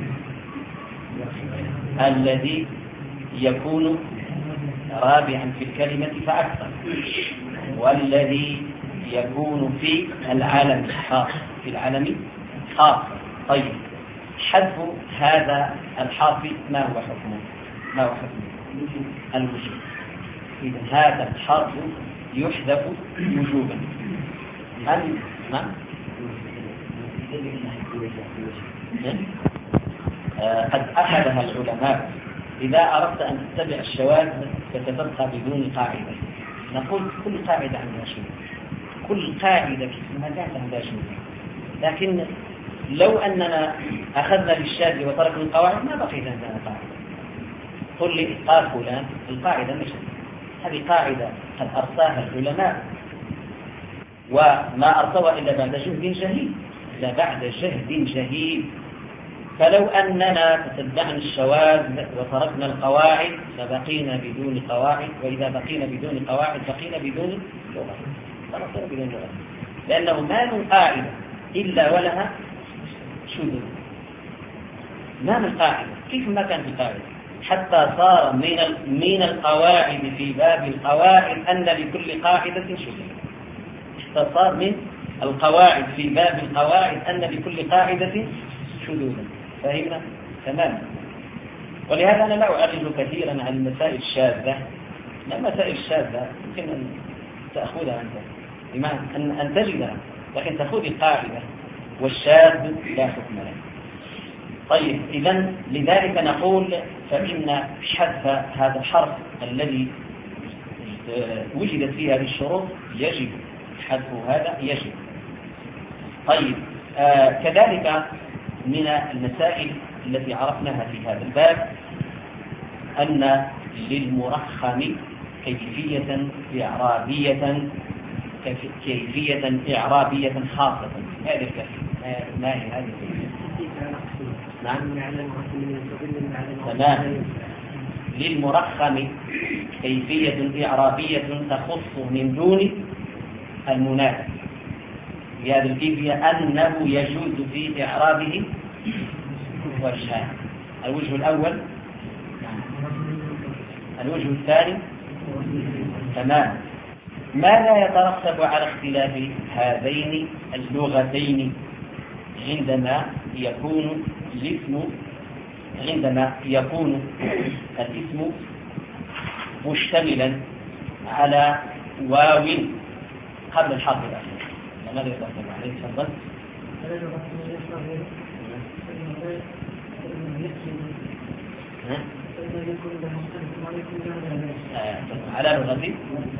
الذي يكون رابعا في الكلمة فأكثر، والذي يكون في العالم خاص في العالم خاص. طيب حذف هذا الحرف ما هو حكمه؟ ما هو حكمه؟ الوجوب. إذا هذا الحرف يحذف وجوبا. هل نعم؟ قد أخذها العلماء. إذا أردت أن تتبع الشواذ فتبقى بدون قاعدة. نقول كل قاعدة عندها شيء، كل قاعدة اسمها ذات عندها شيء، لكن لو أننا أخذنا بالشاذ وتركنا القواعد ما بقيت عندنا قاعدة. قل لي قال فلان، القاعدة مش هذه قاعدة قد أرساها العلماء، وما أرسوها إلا بعد جهد جهيد، إلا بعد جهد جهيد. فلو أننا تتبعنا الشواذ وتركنا القواعد فبقينا بدون قواعد، وإذا بقينا بدون قواعد بقينا بدون لغة، بقينا بدون لغة، لأنه ما من قاعدة إلا ولها شذوذ. ما من قاعدة، كيف ما كان في قاعدة، حتى صار من من القواعد في باب القواعد أن لكل قاعدة شذوذ. حتى صار من القواعد في باب القواعد أن لكل قاعدة شذوذا. فهمنا تمام. ولهذا أنا لا أعرض كثيرا عن المسائل الشاذة، لا المسائل الشاذة يمكن أن تأخذها أنت بمعنى أن, أن تجدها، لكن تأخذ القاعدة، والشاذ لا حكم له. طيب إذن لذلك نقول فإن حذف هذا الحرف الذي وجدت فيه هذه الشروط يجب حذف، هذا يجب. طيب آه كذلك من المسائل التي عرفناها في هذا الباب أن للمرخم كيفية إعرابية كيفية إعرابية خاصة. هذه الكيفية ما هي هذه الكيفية؟ نعم تمام. للمرخم كيفية إعرابية تخص من دون المناسب. بهذه الكيفية أنه يجوز في إعرابه وجهان. الوجه الأول، الوجه الثاني، تمام. ماذا يترتب على اختلاف هذين اللغتين عندما يكون الاسم عندما يكون الاسم مشتملا على واو قبل الحرف الأخير؟ ماذا يترتب عليه؟ تفضل. على لغة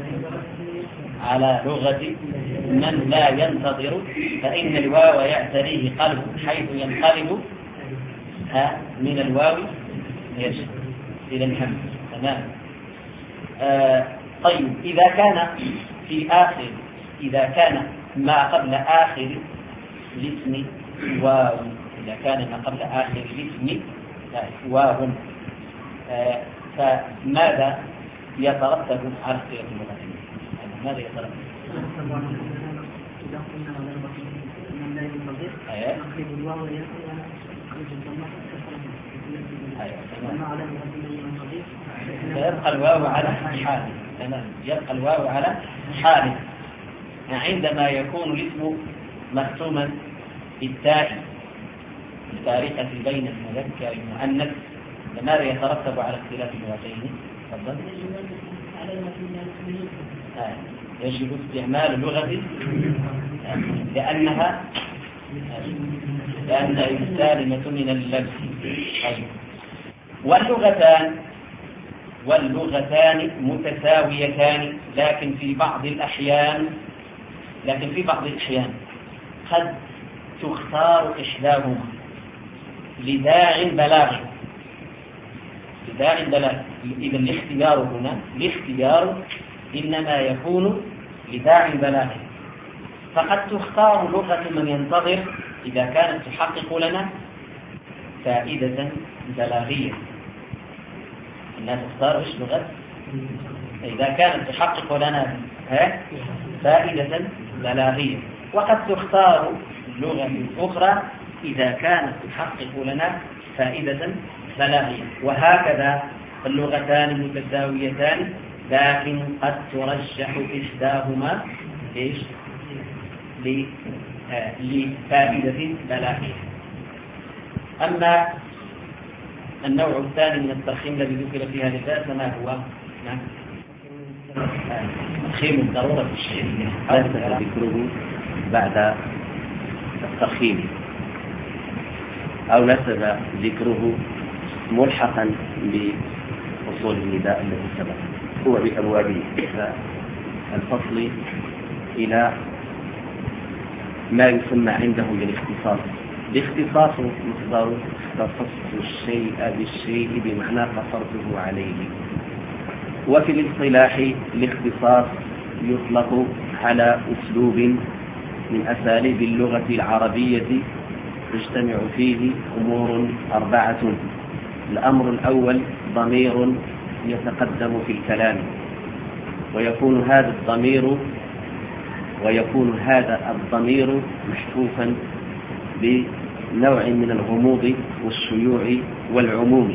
على لغة من لا ينتظر، فإن الواو يعتريه قلب حيث ينقلب من الواو يجب إلى الهمز. تمام. آه طيب إذا كان في آخر إذا كان ما قبل آخر الاسم واو إذا كان ما قبل آخر الاسم واو آه فماذا يترتب على اختلاف اللغتين؟ ماذا يترتب؟ يبقى الواو على حاله. تمام. يبقى الواو على حاله عندما يكون الاسم مختوما بالتاء الفارقة بين المذكر والمؤنث ماذا يترتب على اختلاف اللغتين؟ تفضل. آه. يجب استعمال اللغة آه. لأنها آه. لأنها سالمة من اللبس. طيب. واللغتان واللغتان متساويتان، لكن في بعض الأحيان لكن في بعض الأحيان قد تختار إحداهما لداع بلاغي لداع بلاغي إذا الاختيار هنا الاختيار إنما يكون لداع بلاغي، فقد تختار لغة من ينتظر إذا كانت تحقق لنا فائدة بلاغية. الناس تختار إيش لغة إذا كانت تحقق لنا فائدة بلاغية، وقد تختار لغة أخرى إذا كانت تحقق لنا فائدة بلاغية، وهكذا اللغتان متساويتان، لكن قد ترجح إحداهما إيش لفائدة بلاغية. أما النوع الثاني من الترخيم الذي ذكر في هذه الدرس ما هو؟ نعم. ترخيم الضرورة الشيء هذا ذكره بعد الترخيم، أو نسب ذكره ملحقا بأصول النداء الذي سبق، هو بأبواب الفصل إلى ما يسمى عندهم بالاختصاص. الاختصاص مصدر اختصصت الشيء بالشيء بمعنى قصرته عليه. وفي الاصطلاح الاختصاص يطلق على أسلوب من أساليب اللغة العربية تجتمع فيه أمور أربعة. الأمر الأول ضمير يتقدم في الكلام، ويكون هذا الضمير ويكون هذا الضمير محفوفا بنوع من الغموض والشيوع والعموم.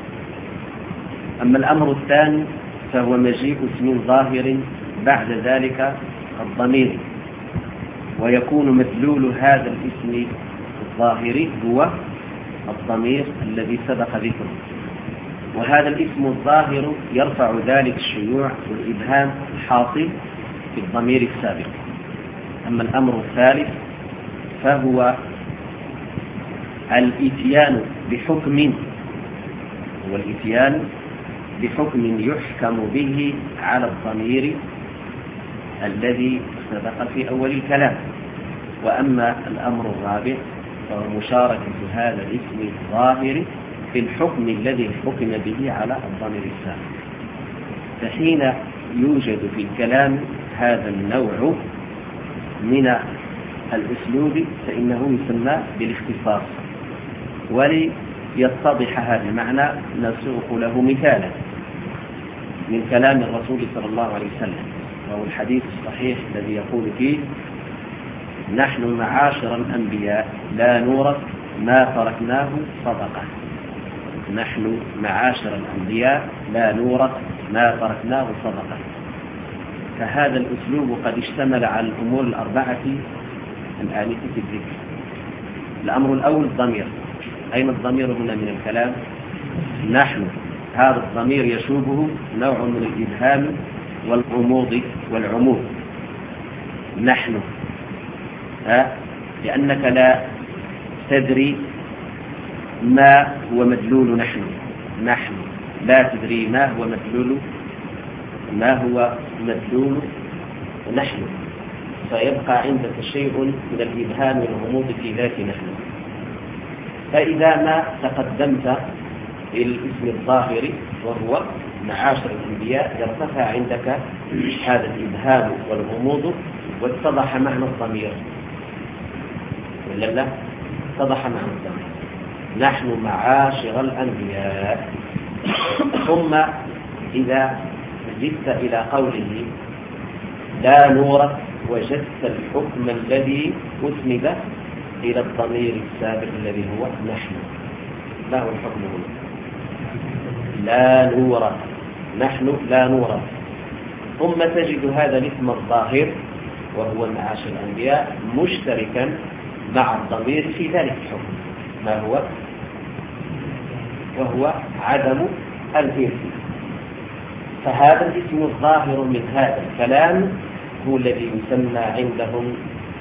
أما الأمر الثاني فهو مجيء اسم ظاهر بعد ذلك الضمير، ويكون مدلول هذا الاسم الظاهر هو الضمير الذي سبق ذكره، وهذا الاسم الظاهر يرفع ذلك الشيوع والإبهام الحاصل في الضمير السابق. أما الأمر الثالث فهو الإتيان بحكم والإتيان بحكم يحكم به على الضمير الذي سبق في أول الكلام. وأما الأمر الرابع فهو مشاركة هذا الاسم الظاهر في الحكم الذي حكم به على الضمير السابق. فحين يوجد في الكلام هذا النوع من الأسلوب فإنه يسمى بالاختصاص. وليتضح هذا المعنى نسوق له مثالا من كلام الرسول صلى الله عليه وسلم، وهو الحديث الصحيح الذي يقول فيه: نحن معاشر الأنبياء لا نورث ما تركناه صدقة. نحن معاشر الأنبياء لا نورث ما تركناه صدقة. فهذا الأسلوب قد اشتمل على الأمور الأربعة الآنفة في الذكر. الأمر الأول الضمير. أين الضمير هنا من الكلام؟ نحن. هذا الضمير يشوبه نوع من الإبهام والغموض والعموم. نحن ها لأنك لا تدري ما هو مدلول نحن. نحن لا تدري ما هو مدلول ما هو مدلول نحن، فيبقى عندك شيء من الإبهام والغموض في ذات نحن. فإذا ما تقدمت الاسم الظاهر وهو معاشر الأنبياء يرتفع عندك هذا الإبهام والغموض واتضح معنى الضمير، ولا لا؟ اتضح معنى الضمير. نحن معاشر الأنبياء. ثم إذا زدت إلى قوله لا نورث وجدت الحكم الذي أسند إلى الضمير السابق الذي هو نحن. ما هو الحكم هنا؟ لا نورث. نحن لا نورث. ثم تجد هذا الاسم الظاهر وهو معاشر الأنبياء مشتركا مع الضمير في ذلك الحكم. ما هو؟ وهو عدم الإرث. فهذا الاسم الظاهر من هذا الكلام هو الذي يسمى عندهم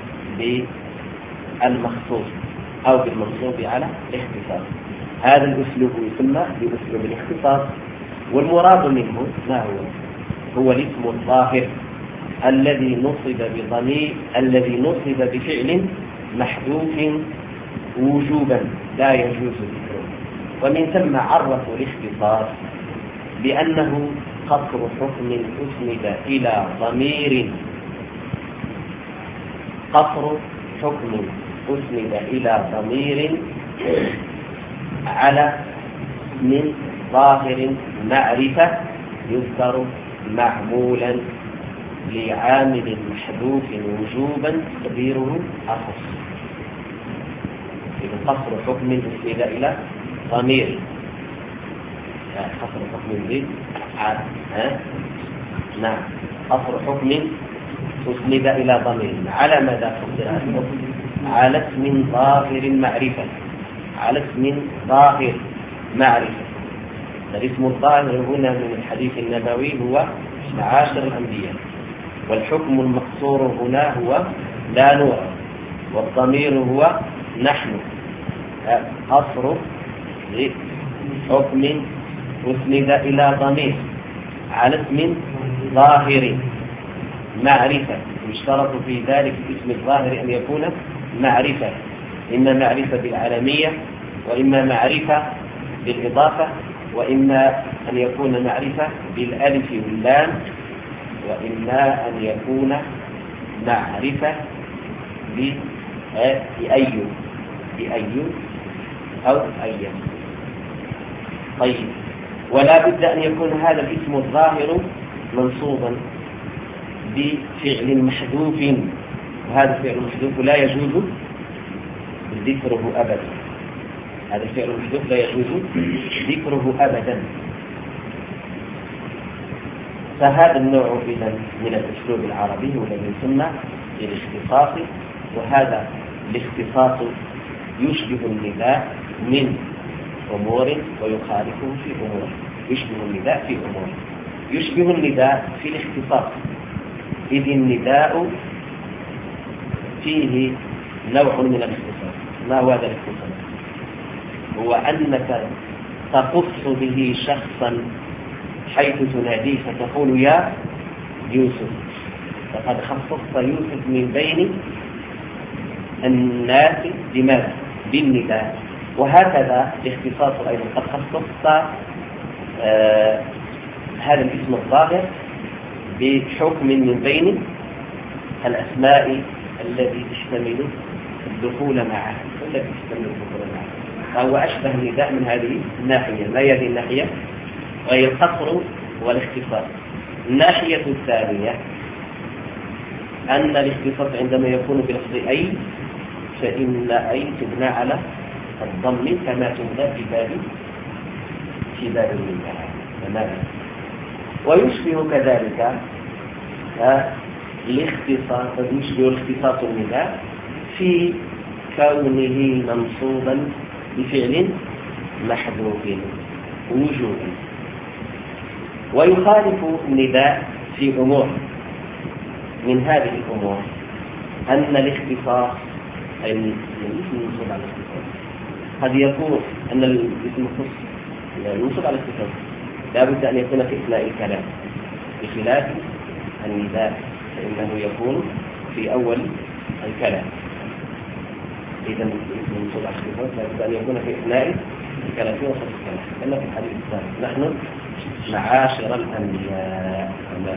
بالمخصوص أو بالمنصوب على الاختصاص. هذا الأسلوب يسمى بأسلوب الاختصاص، والمراد منه ما هو؟ هو الاسم الظاهر الذي نصب بضمير الذي نصب بفعل محذوف وجوبا لا يجوز ذكره. ومن ثم عرفوا الاختصاص بأنه قصر حكم أسند إلى ضمير قصر حكم أسند إلى ضمير على من ظاهر معرفة يذكر معمولا لعامل محذوف وجوبا تقديره أخص. إذا قصر حكم أسند إلى ضمير قصر حكم ذي ها نعم قصر حكم أسند إلى ضمير على ماذا قدر الحكم؟ على اسم ظاهر معرفة على اسم ظاهر معرفة. الاسم الظاهر هنا من الحديث النبوي هو معاشر الأنبياء، والحكم المقصور هنا هو لا نور، والضمير هو نحن. قصر حكم أسند إلى ضمير على اسم ظاهر معرفة، يشترط في ذلك اسم الظاهر أن يكون معرفة، إما معرفة بالعالمية وإما معرفة بالإضافة وإما أن يكون معرفة بالألف واللام وإما أن يكون معرفة بأي بأي أو أي. طيب، ولا بد أن يكون هذا الاسم الظاهر منصوبا بفعل محذوف، وهذا الفعل المحذوف لا يجوز ذكره أبدا. هذا الفعل المحذوف لا يجوز ذكره أبدا. فهذا النوع إذن من الأسلوب العربي والذي يسمى بالاختصاص، وهذا الاختصاص يشبه النداء من أمور ويخالفه في أمور. يشبه النداء في أمور يشبه النداء في الاختصاص، إذ النداء فيه نوع من الاختصاص. ما هو هذا الاختصاص؟ هو أنك تخص به شخصا حيث تناديه فتقول يا يوسف، فقد خصصت يوسف من بين الناس بماذا؟ بالنداء. وهكذا الاختصاص أيضا قد خصصت آه هذا الاسم الظاهر بحكم من بين الأسماء الذي تشتمل الدخول معه الذي تشتمل الدخول معه فهو أشبه النداء من هذه الناحية. ما هذه الناحية؟ وهي القصر والاختصاص. الناحية الثانية أن الاختصاص عندما يكون بلفظ أي فإن أي تبنى على الضم كما تبنى في باب في باب النداء تماما. ويشبه كذلك الاختصاص يشبه الاختصاص النداء في كونه منصوبا بفعل محذوف وجوبا. ويخالف النداء في أمور. من هذه الأمور أن الاختصاص أي الاسم المنصوب على الاختصاص قد يكون أن الاسم الخص المنصوب على الاختصاص لا بد أن يكون في إثناء الكلام، بخلاف النداء فإنه يكون في أول الكلام. إذا الاسم المنصوب على الاختصاص لا بد أن يكون في إثناء الكلام في وسط الكلام، لأن في الحديث الثاني نحن معاشر الأنبياء.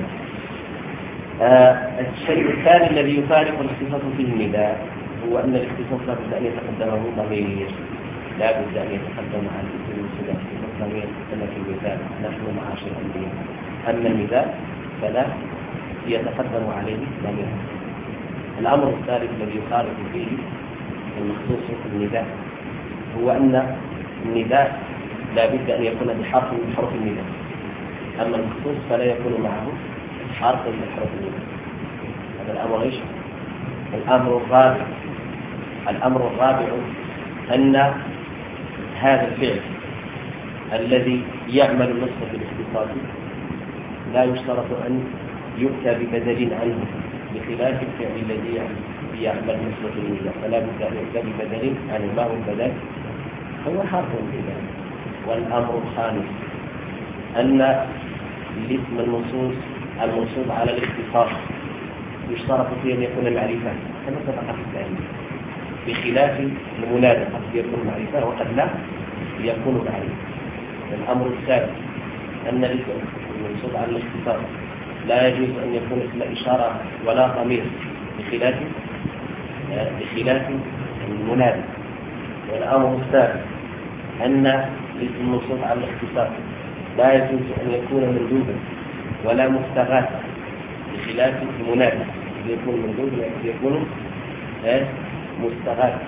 آه الشيء الثاني الذي يفارق الاختصاص فيه النداء هو أن الاختصاص لا بد أن يتقدمه ضمير، لا بد أن يتقدم عن الاسم المنصوب ضمير كما في المثال نحن معاشر الأنبياء. أما النداء فلا يتقدم عليه ضمير. الأمر الثالث الذي يخالف فيه المخصوص في النداء هو أن النداء لا بد أن يكون بحرف من حروف النداء، أما المخصوص فلا يكون معه حرف من حروف النداء. هذا الأمر إيش؟ الأمر الرابع الأمر الرابع أن هذا الفعل الذي يعمل النصب بالاختصاص لا يشترط أن يؤتى ببدل عنه، بخلاف الفعل الذي يعمل نصب بالنداء فلا بد أن يؤتى ببدل عنه. ما هو البدل؟ هو حرف النداء. والأمر الخامس أن الاسم المنصوص المنصوب على الاختصاص يشترط فيه أن يكون معرفة كما سبق في التعريف، بخلاف المنادى قد يكون معرفة وقد لا يكون معرفة. الأمر الثالث أن الاسم المنصوب على الاختصاص لا يجوز أن يكون اسم إشارة ولا ضمير، بخلاف بخلاف المنادى. والأمر الثالث أن الاسم المنصوب على الاختصاص لا يجوز أن يكون مندوبا ولا مستغاثا، بخلاف المنادى يكون مندوب يكون مستغاث.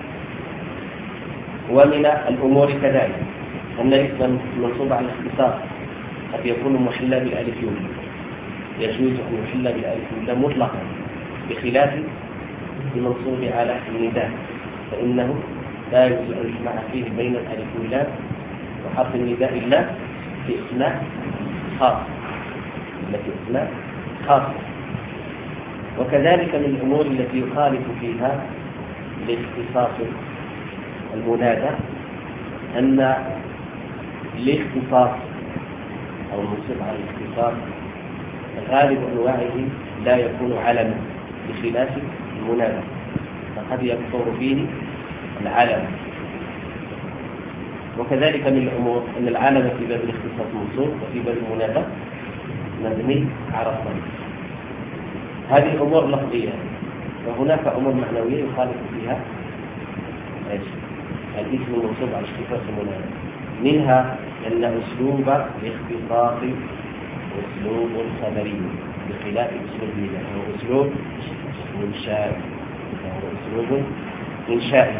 ومن الأمور كذلك أن الاسم المنصوب على الاختصاص قد يكون محلا بالألف واللام، يجوز أن يحل بالألف واللام مطلقا، بخلاف المنصوب على النداء فإنه لا يجوز أن يجمع فيه بين الألف واللام وحرف النداء إلا في أثناء خاص التي أثناء خاصة. وكذلك من الأمور التي يخالف فيها لاختصاص المنادى أن الاختصاص أو المنصوب على الاختصاص غالب أنواعه لا يكون علما، بخلاف المنادى فقد يكثر فيه العلم. وكذلك من الأمور أن العلم في باب الاختصاص منصوب وفي باب المنادى مبني على الضم. هذه أمور لفظية، وهناك أمور معنوية يخالف فيها الاسم المنصوب على اختصاص المنادى. منها أن أسلوب الاختصاص أسلوب خبري بخلاف أسلوب النداء، هو أسلوب إنشائي هو أسلوب إنشائي.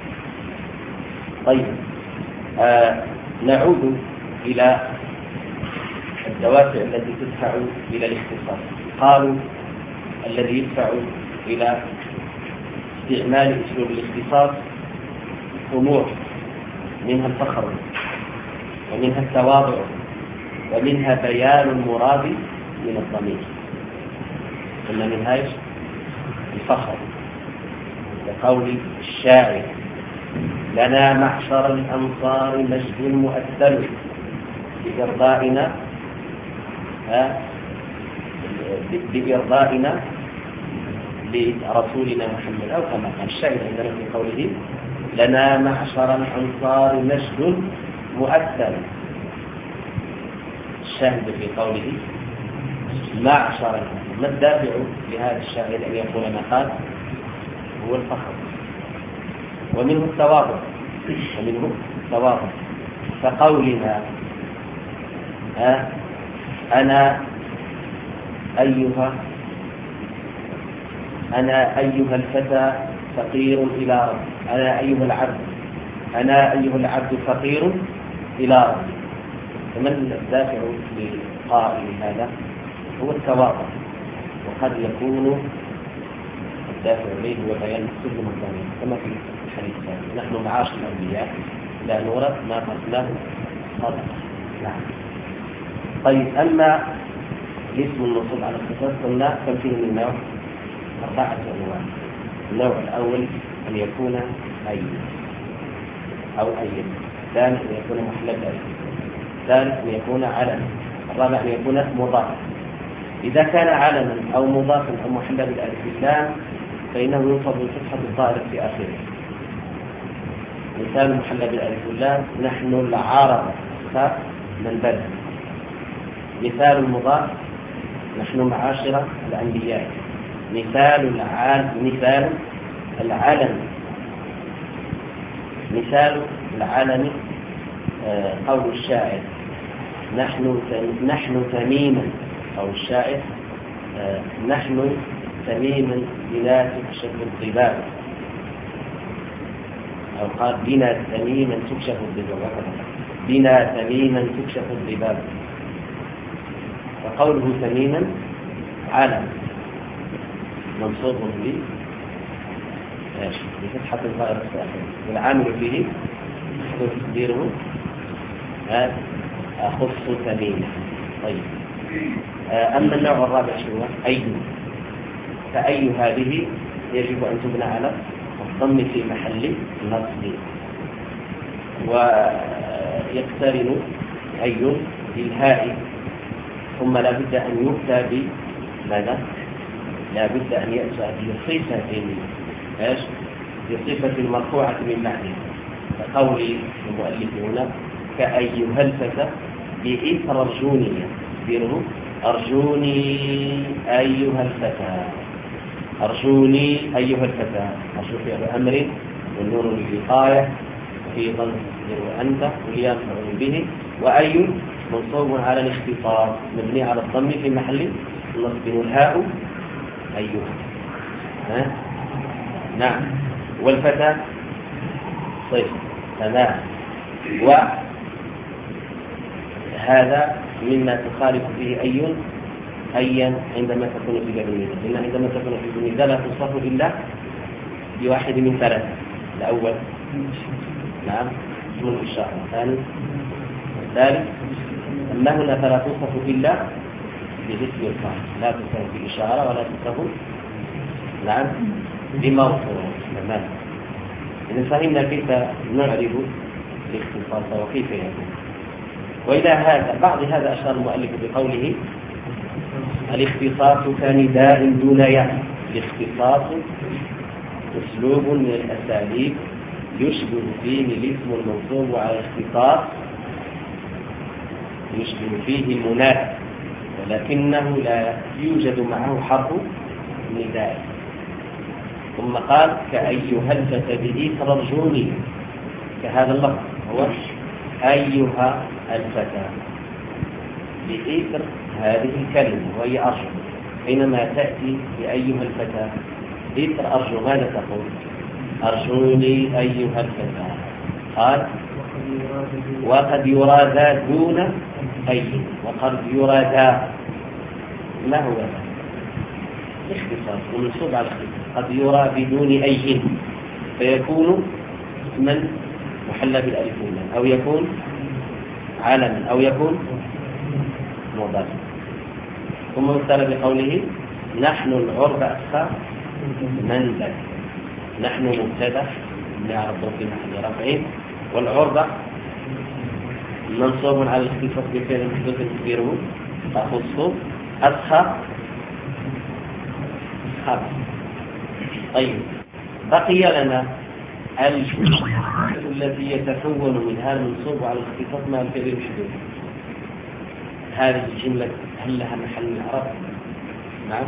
طيب آه نعود إلى الدوافع التي تدفع إلى الاختصاص. قالوا الذي يدفع إلى استعمال أسلوب الاختصاص أمور، منها الفخر ومنها التواضع ومنها بيان المراد من الضمير. قلنا منها ايش؟ الفخر، كقول الشاعر لنا معشر الأنصار مجد مؤثر بإرضائنا بإرضائنا لرسولنا محمد، أو كما قال الشاعر عندنا في قوله لنا معشر الأنصار مجد مؤثر. الشاهد في قوله معشر الأنصار، ما الدافع لهذا الشاعر أن يقول ما قال؟ هو الفخر. ومنه التواضع ومنه التواضع كقولنا أنا أيها أنا أيها الفتى فقير إلى رب، أنا أيها العبد أنا أيها العبد فقير إلى رب. فمن الدافع لقائل هذا؟ هو التواضع. وقد يكون الدافع إليه هو بيان سلم الضمير كما في الحديث الثاني نحن معاشر الأنبياء لا نورث ما قتله صدقة. نعم. طيب أما الاسم المنصوب على الاختصاص قلنا كم فيه من نوع؟ أربعة أنواع. النوع الأول أن يكون أي أو أي، الثاني أن يكون محل بالألف، الثالث أن يكون علم، الرابع أن يكون مضاف. إذا كان علما أو مضافا أو محل بالألف واللام فإنه ينصب بفتحة الظاهرة في آخره. مثال محل بالألف واللام نحن العرب من بدر. مثال المضاف نحن معاشر الأنبياء. مثال العالم مثال العلم مثال العلم آه قول الشاعر نحن نحن تميما، أو الشاعر آه نحن تميما بنا تكشف الضباب، أو قال بنا تميما تكشف الضباب، بنا تميما تكشف الضباب. فقوله تميما علم منصوب به بفتحة الظاهرة في آخره، والعامل فيه تقديره أخص ثمينة. طيب، أما النوع الرابع شو؟ أي. فأي هذه يجب أن تبنى على الضم في محل نصب، ويقترن أي بالهاء، ثم لا بد أن يؤتى بماذا؟ لا بد أن يأتى بصفة ايش؟ بصفة مرفوعة من بعده. فقول المؤلف هنا كأيها الفتى بإثر أرجوني، يصيره أرجوني أيها الفتى، أرجوني أيها الفتى، أرجو فعل أمر والنور للوقاية في ظن أنت والياء مفعول به، وأي منصوب على الاختصار مبني على الضم في محل نصب، والهاء أيها. ها؟ نعم. والفتى صيف تمام. وهذا مما تخالف فيه أي أيا عندما تكون في جبل النداء، لأن عندما تكون في جبل النداء لا تصف إلا بواحد من ثلاثة. الأول نعم اسم الإشارة، الثاني الثالث. أما هنا فلا تصف إلا باسم الفاعل، لا تصف بالإشارة ولا تصف نعم بموصول. تمام. إذا فهمنا كيف نعرف الاختصاص وكيف يكون. وإلى هذا بعض هذا أشار المؤلف بقوله الاختصاص كنداء دون ياء. الاختصاص أسلوب من الأساليب يشبه فيه الاسم المنصوب على الاختصاص، يشبه فيه المنادى، ولكنه لا يوجد معه حرف نداء. ثم قال كأيها الفتى بإثر أرجوني، كهذا اللفظ هو أيها الفتى بإثر هذه الكلمة وهي أرجو. حينما تأتي بأيها الفتى إثر أرجو ماذا تقول؟ أرجوني أيها الفتى. قال وقد يرى ذا دون أي، وقد يرى ذا ما هو ذا؟ اختصاص ومنصوب على الاختصاص. قد يرى بدون أي فيكون اسما محلى بالألف واللام، أو يكون علما، أو يكون مضافا. ثم مثل بقوله نحن العرب أسخى منزل. نحن مبتدا نعرف في محل رفع، والعرب منصوب على الاختصاص بفعل محذوف تقديره أخص أسخى. طيب، بقي لنا الجملة التي يتكون منها المنصوب على الاختصاص مع الفعل المحذوف. هذه الجملة هل لها محل الإعراب؟ نعم.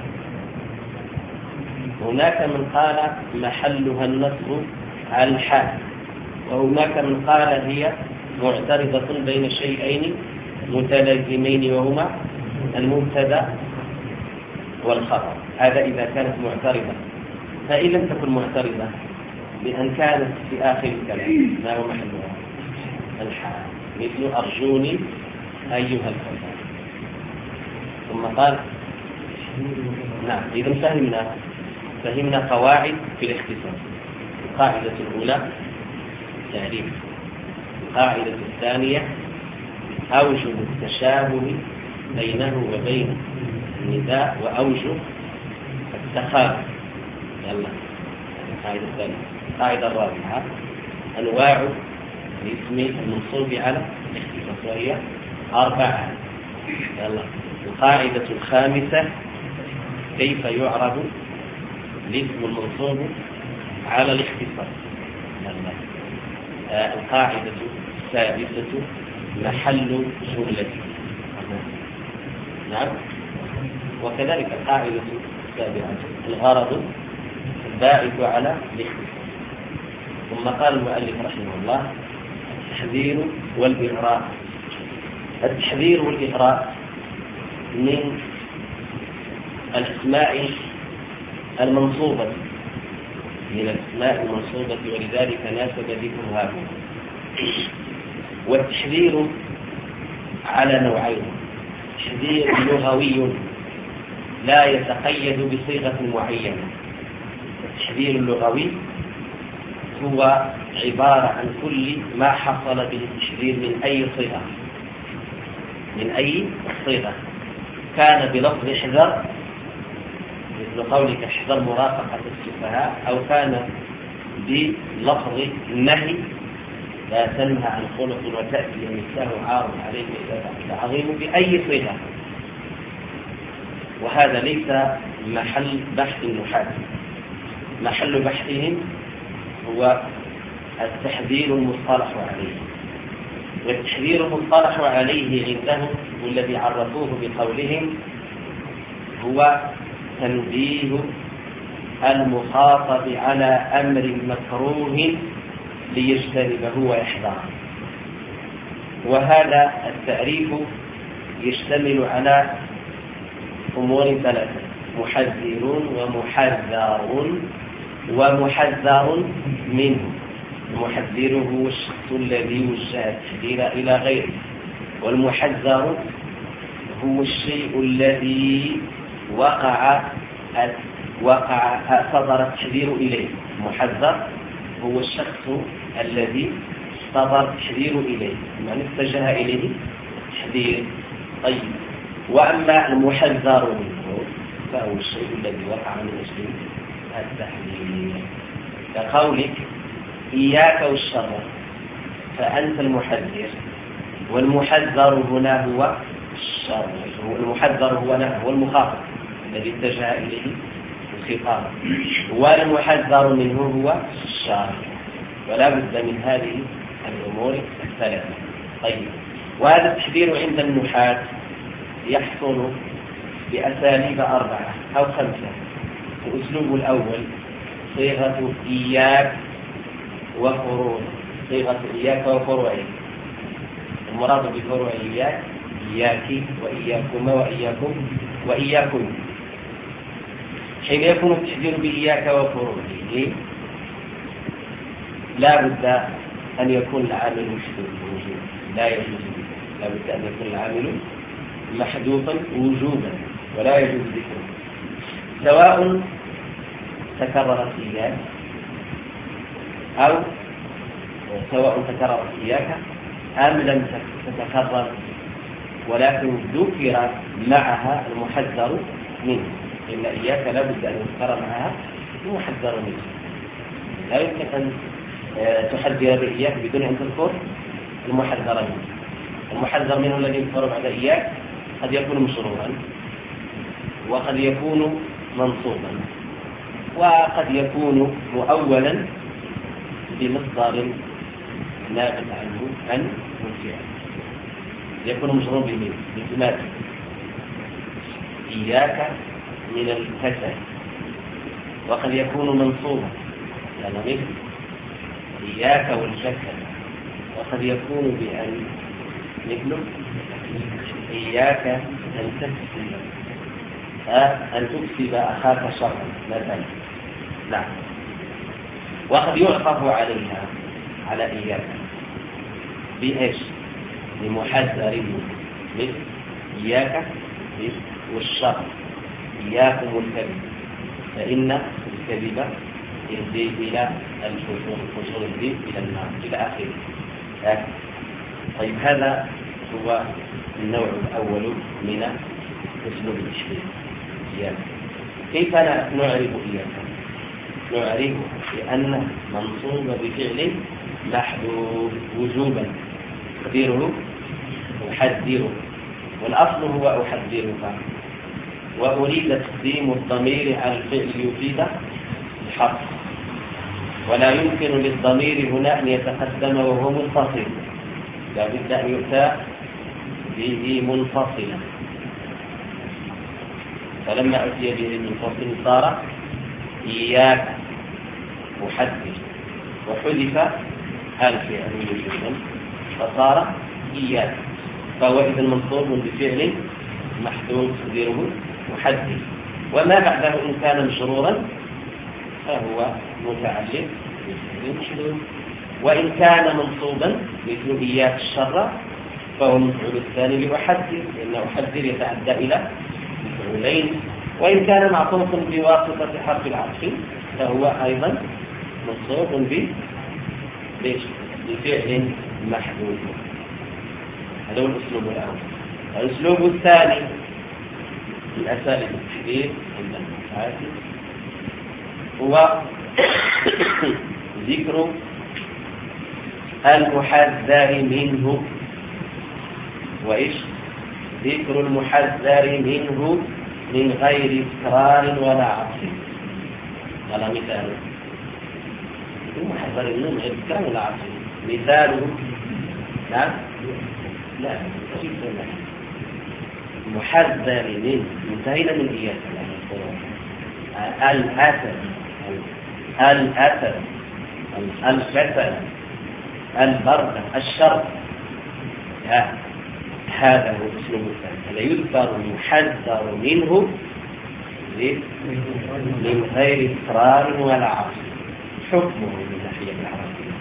هناك من قال محلها النصب على الحال، وهناك من قال هي معترضة بين شيئين متلازمين وهما المبتدا والخبر. هذا إذا كانت معترضة. فإن لم تكن معترضة بأن كانت في آخر الكلام ما هو محلها الحال، مثل أرجوني أيها الفتى. ثم قال نعم. إذا فهمنا فهمنا قواعد في الاختصاص. القاعدة الأولى تعريف. القاعدة الثانية أوجه التشابه بينه وبين النداء وأوجه التخالف. يلا القاعدة الثانية. القاعدة الرابعة أنواع الاسم المنصوب على الاختصاص وهي أربعة. يلا القاعدة الخامسة كيف يعرب الاسم المنصوب على الاختصاص. يلا آه القاعدة السادسة محل جملة. نعم. وكذلك القاعدة السابعة الغرض الباعث على الاختصاص. ثم قال المؤلف رحمه الله التحذير والإغراء. التحذير والإغراء من الأسماء المنصوبة من الأسماء المنصوبة، ولذلك ناسب ذكرها. والتحذير على نوعين: تحذير لغوي لا يتقيد بصيغة معينة. التحذير اللغوي هو عبارة عن كل ما حصل به التشديد من أي صيغة من أي صيغة كان بلفظ احذر مثل قولك احذر مرافقة السفهاء، أو كان بلفظ النهي لا تنهى عن خلق وتأتي مثله عارض عليه إذا فعلت عظيم بأي صيغة. وهذا ليس محل بحث النحاة، محل بحثهم هو التحذير المصطلح عليه، والتحذير المصطلح عليه عندهم والذي عرفوه بقولهم هو تنبيه المخاطب على أمر مكروه ليجتنبه ويحذره. وهذا التعريف يشتمل على أمور ثلاثة: محذرون ومحذرون ومحذر منه. المحذر هو الشخص الذي وجه التحذير إلى غيره، والمحذر هو الشيء الذي وقع وقع صدر التحذير إليه. المحذر هو الشخص الذي صدر التحذير إليه، يعني اتجه إليه التحذير. طيب، وأما المحذر منه فهو الشيء الذي وقع من أجل التحذير، كقولك إياك والشر فأنت المحذر، والمحذر هنا هو الشر. المحذر هو هو المخاطب الذي اتجه إليه الخطاب، والمحذر منه هو الشر. ولا بد من هذه الأمور الثلاثة. طيب، وهذا التحذير عند النحاة يحصل بأساليب أربعة أو خمسة. الأسلوب الأول صيغة إياك وفروع، صيغة إياك وفروعه. المراد بفروع إياك إياك وإياكما وإياكم وإياكم. حين يكون التحذير بإياك وفروعه لا بد أن يكون العامل محذوفا، لا يجوز، لا بد أن يكون العامل محذوفا وجوبا ولا يجوز ذكره، سواء تكررت إياك أو سواء تكررت إياك أم لم تتكرر، ولكن ذكر معها المحذر منه. إن إياك لا بد أن يذكر معها المحذر منه. لا يمكن أن تحذر بإياك بدون أن تذكر المحذر منه. المحذر منه الذي يذكر بعد إياك قد يكون مشروعا، وقد يكون منصوبا، وقد يكون مؤولا بمصدر نابت عنه عن الفعل، يكون مشروع به بالتماثل. إياك من الكسل، وقد يكون منصوبا يعني مثل إياك والكسل، وقد يكون بأن مثل إياك أن تكسب أن تكسب أخاك شرا مثلا. نعم. وقد يعطف عليها على إياك بإيش؟ بمحذر مثل إياك والشر، إياكم الكذب فإن الكذب يهدي إلى الفجور، الفجور يهدي إلى النار، إلى آخره. طيب، هذا هو النوع الأول من أسلوب التشبيه إياك. كيف نعرف إياك؟ نعرف بأنه منصوب بفعل محذوف وجوبا، تقديره أحذره، والأصل هو أحذرك، وأريد تقديم الضمير على الفعل يفيد الحق، ولا يمكن للضمير هنا أن يتقدم وهو منفصل، لا بد أن يؤتى به منفصلا. فلما أتي به منفصل صار إياك أحذر، وحذف الفعل وجوبا فصار إياك، فهو إذا منصوب بفعل محذوف تقديره محذر. وما بعده إن كان مشرورا فهو متعلق بفعل محذوف، وإن كان منصوبا مثل إياك الشر فهو المفعول الثاني لأحذر، لأن أحذر يتعدى إلى مفعولين. وإن كان معطوفا بواسطة حرف العطف فهو أيضا منصوب ليش؟ بفعل محذوف. هذا هو الأسلوب الأول. الأسلوب الثاني من أساليب التحذير عند المحاسب هو ذكر المحذر منه. وإيش؟ ذكر المحذر منه من غير إكرار ولا عطف. هذا مثال المحذر منه من غير إكرار ولا عطف. مثاله نعم لا محذر منه انتهينا من إياك الأسد الأسد الكسل البرد الشر. هذا هو الأسلوب الثاني. هذا يذكر المحذر منه من غير إكرار ولا عطف. حكمه من ناحية العربية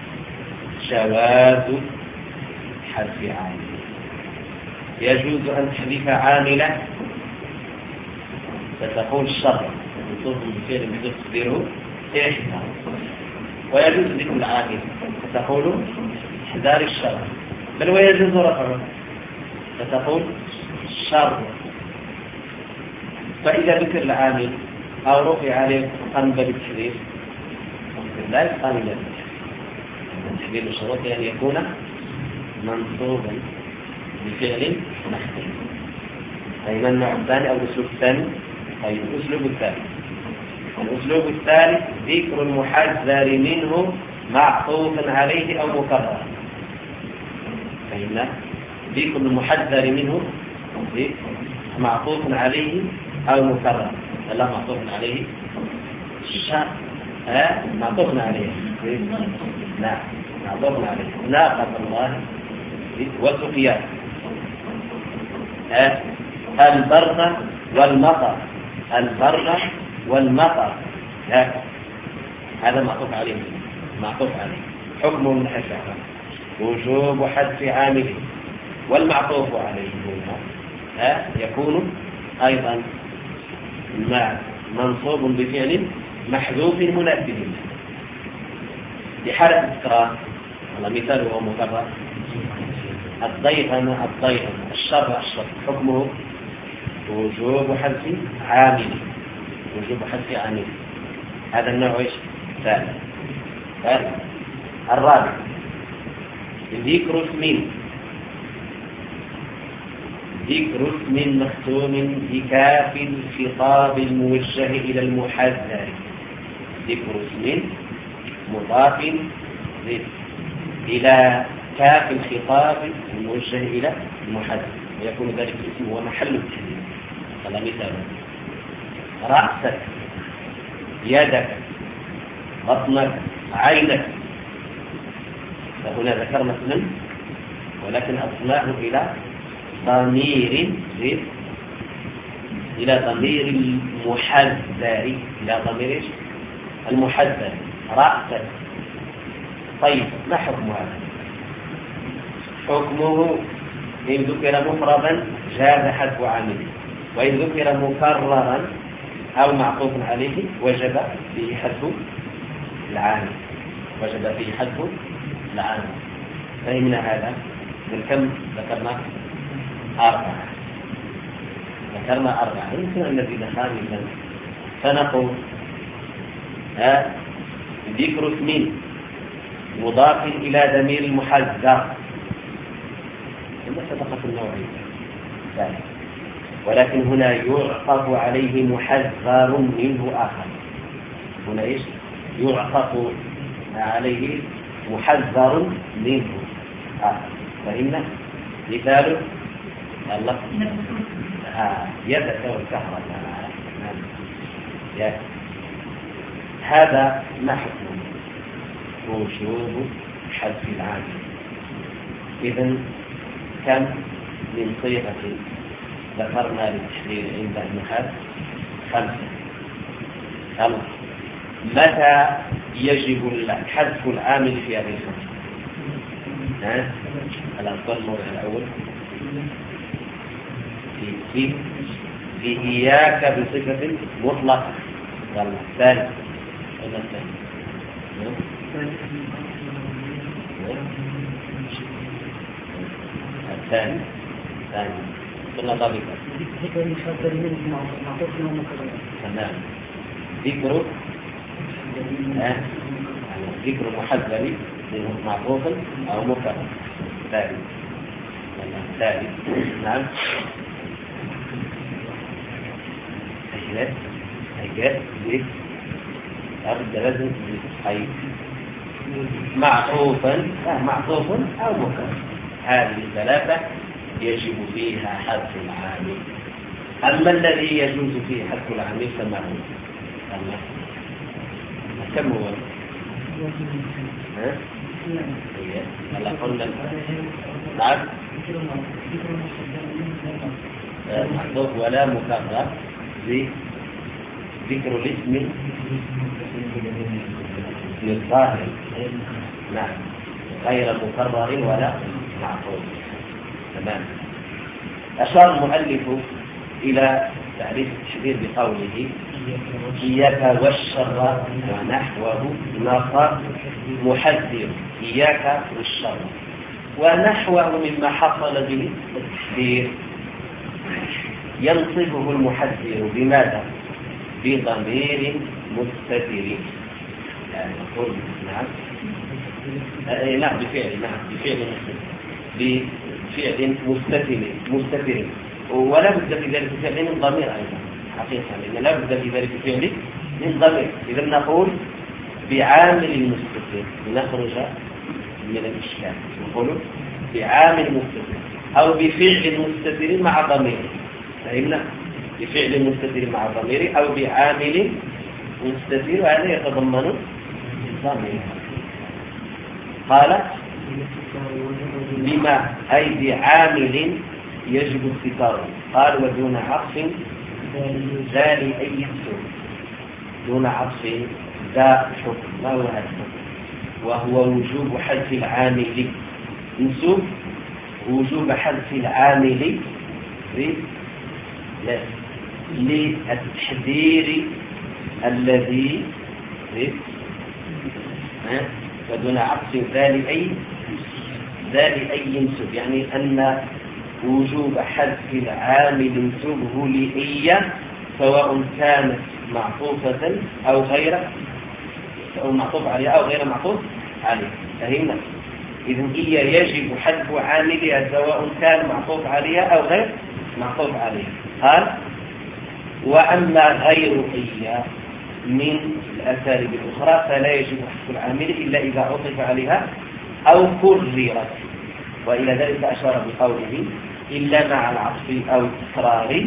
جواز حذف عامل. يجوز أن تحذف عامله فتقول الشر منصوب بفعل محذوف تقديره إحدى، ويجوز ذكر العامل فتقول احذار الشر، بل ويجوز رفعه فتقول الشر. فإذا ذكر العامل أو رفع عليه قام بالتحذير لا يقام إلا التحذير الشروط أن يكون منصوبا بفعل محذوف. طيب النوع الثاني أو الأسلوب الثاني؟ طيب الأسلوب الثاني الأسلوب الثالث ذكر المحذر منه معطوف عليه أو مكرر. فهمنا؟ ذكر المحذر منه معطوف عليه أو مكرر. لا معطوف عليه شاء ها معطوف عليه نعم معطوف عليه ناقة الله وسقياه البرد والمطر البرد والمطر هذا معطوف عليه معطوف عليه. حكمه من حيث وجوب حذف عامله، والمعطوف عليه هنا يكون أيضا مع منصوب بفعل محذوف مناسب له لحالة التكرار. على مثال هو مكرر الضيغم الضيغم الشر الشر. حكمه وجوب حذف عامل وجوب حذف عامل. هذا النوع ايش؟ ثالث. الرابع ذكر اسم ذكر اسم مختوم بكاف الخطاب الموجه إلى المحذر. ذكر اسم مضاف إلى كاف الخطاب الموجه إلى المحذر، ويكون ذلك الاسم هو محل التحذير. هذا مثال رأسك يدك بطنك عينك. فهنا ذكرنا اسما ولكن أصلناه إلى ضمير إلى ضمير المحذر إلى ضمير المحذر رأسك. طيب ما حكم هذا؟ حكمه إن ذكر مفردا جاز حذف عامله، وإن ذكر مكررا أو معطوف عليه وجب فيه حذف العامل وجب فيه حذف العامل. فهمنا هذا؟ من كم ذكرنا؟ أربعة. ذكرنا أربعة يمكن أن نزيد خامسا فنقول ها ذكر اسم مضاف إلى ضمير المحذر سبقت النوعية، ولكن هنا يعطف عليه محذر منه آخر. هنا إيش؟ يعطف عليه محذر منه آخر. فإن مثال الله آه. يدك والكهرة آه. هذا ما حكمه؟ وجوب حذف العامل. إذن كم من صيغة ذكرنا للتحرير عند النحاة؟ خمسة. خمسة. متى يجب حذف العامل في هذه الخمسة؟ ها؟ الأفضل الموضع الأول في في في إياك بصفة مطلقة. الثاني الثاني الثاني الثاني قلنا ضابطا ذكر المحذر منه معطوف ومكرر. تمام. ذكر ذكر محذر منه معطوف أو مكرر. ثالث ثالث نعم. هيجات هيجات ليه؟ أرد لازم أي معطوفا معطوف أو مكرر. هذه الثلاثة يجب فيها حذف العامل. أما الذي يجوز فيه حذف العامل فما هو؟ كم هو؟ ها؟ هلا قلنا نعم محذوف ولا مكرر ذكر الاسم للظاهر نعم غير مكرر ولا معطوف. تمام. أشار المؤلف إلى تعريف التشبيه بقوله إياك والشر ونحوه نصر محذر. إياك والشر ونحوه مما حصل به التحذير ينصبه المحذر بماذا؟ بضمير مستتر. يعني نقول نعم نعم بفعل نعم بفعل بفعل مستتر مستتر ولا بد في ذلك الفعل من ضمير أيضا حقيقة لأن لا بد في ذلك الفعل من ضمير. إذا نقول بعامل مستتر لنخرج من الإشكال. نقول بعامل مستتر أو بفعل مستتر مع ضمير. فهمنا؟ بفعل مستتر مع ضمير أو بعامل مستتر وهذا يتضمن ضمير. قال بما أي بعامل يجب استتاره. قال ودون عطف ذا لأي حكم. دون عطف ذا حكم. ما هو هذا الحكم؟ وهو وجوب حذف العامل. نسوب وجوب حذف العامل للتحذير الذي ودون عطف ذا لأي ذا لأي ينسب. يعني أن وجوب حذف العامل ينسبه لأي سواء كانت معطوفة أو غير أو معطوف عليها أو غير معطوف عليها. فهمنا؟ إذن إيا يجب حذف عاملها سواء كان معطوف عليها أو غير معطوف عليها. قال وأما غير إيا من الأساليب الأخرى فلا يجب حذف العامل إلا إذا عطف عليها أو كررت. وإلى ذلك أشار بقوله إلا مع العطف أو الإصرار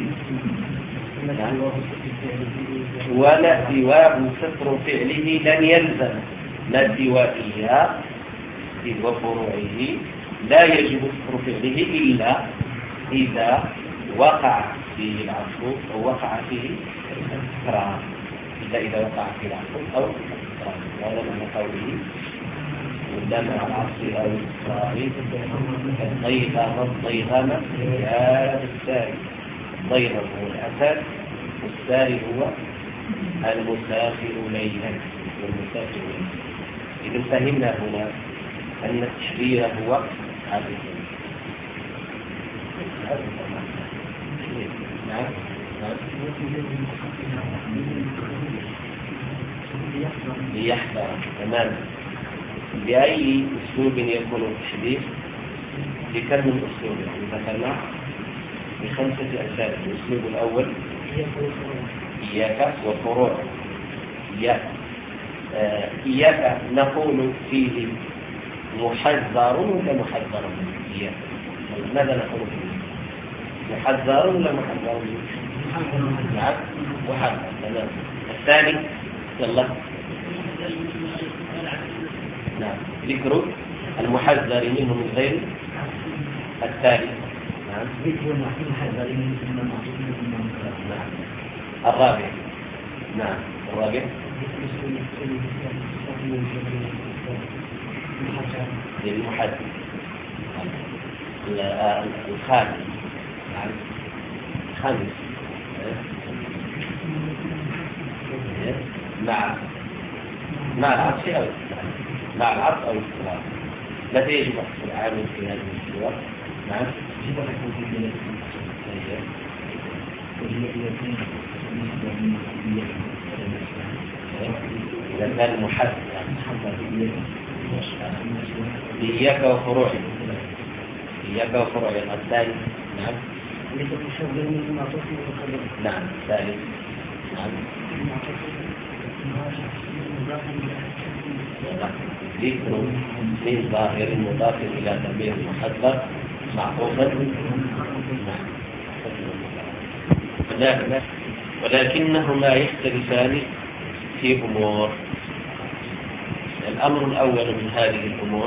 ولا سواه ستر فعله لن يلزم. لا سوائيا وفروعه لا يجب ستر فعله إلا إذا وقع فيه العطف أو وقع فيه الإصرار. إلا إذا وقع فيه العطف أو الإصرار. وهذا من قوله إلا مع العطف أو الإصرار الضيغم الضيغم يا الساري. الضيغم هو الأسد والساري هو المسافر ليلا والمسافر ليلا. إذا فهمنا هنا أن التشبيه هو هذا. نعم ليحذر. تمام. بأي أسلوب يكون التشبيه؟ بكم من أسلوب يعني ذكرنا بخمسة أساليب. الأسلوب الأول إياك وفروع. إياك آه إياك نقول فيه محذر ولا محذر منه؟ إياك ماذا نقول فيه؟ محذر ولا محذر منه؟ نعم محذر. تمام. الثاني يلا نعم ذكر المحذر منه من غير. الثالث نعم ذكر المحذر منه من المحذر. نعم. الرابع نعم الرابع للمحذر. الخامس نعم الخامس مع مع العطف أو مع العطف أو الاستقرار. متى يجب حصر العامل في هذه الصور؟ نعم. إذا كان محدد إياك وفروعه إياك وفروعه الثالث. نعم. نعم الثالث. نعم. ذكر من ظاهر مضاف إلى ضمير محذر معطوفا. نعم. ولكنهما يختلفان في أمور. الأمر الأول من هذه الأمور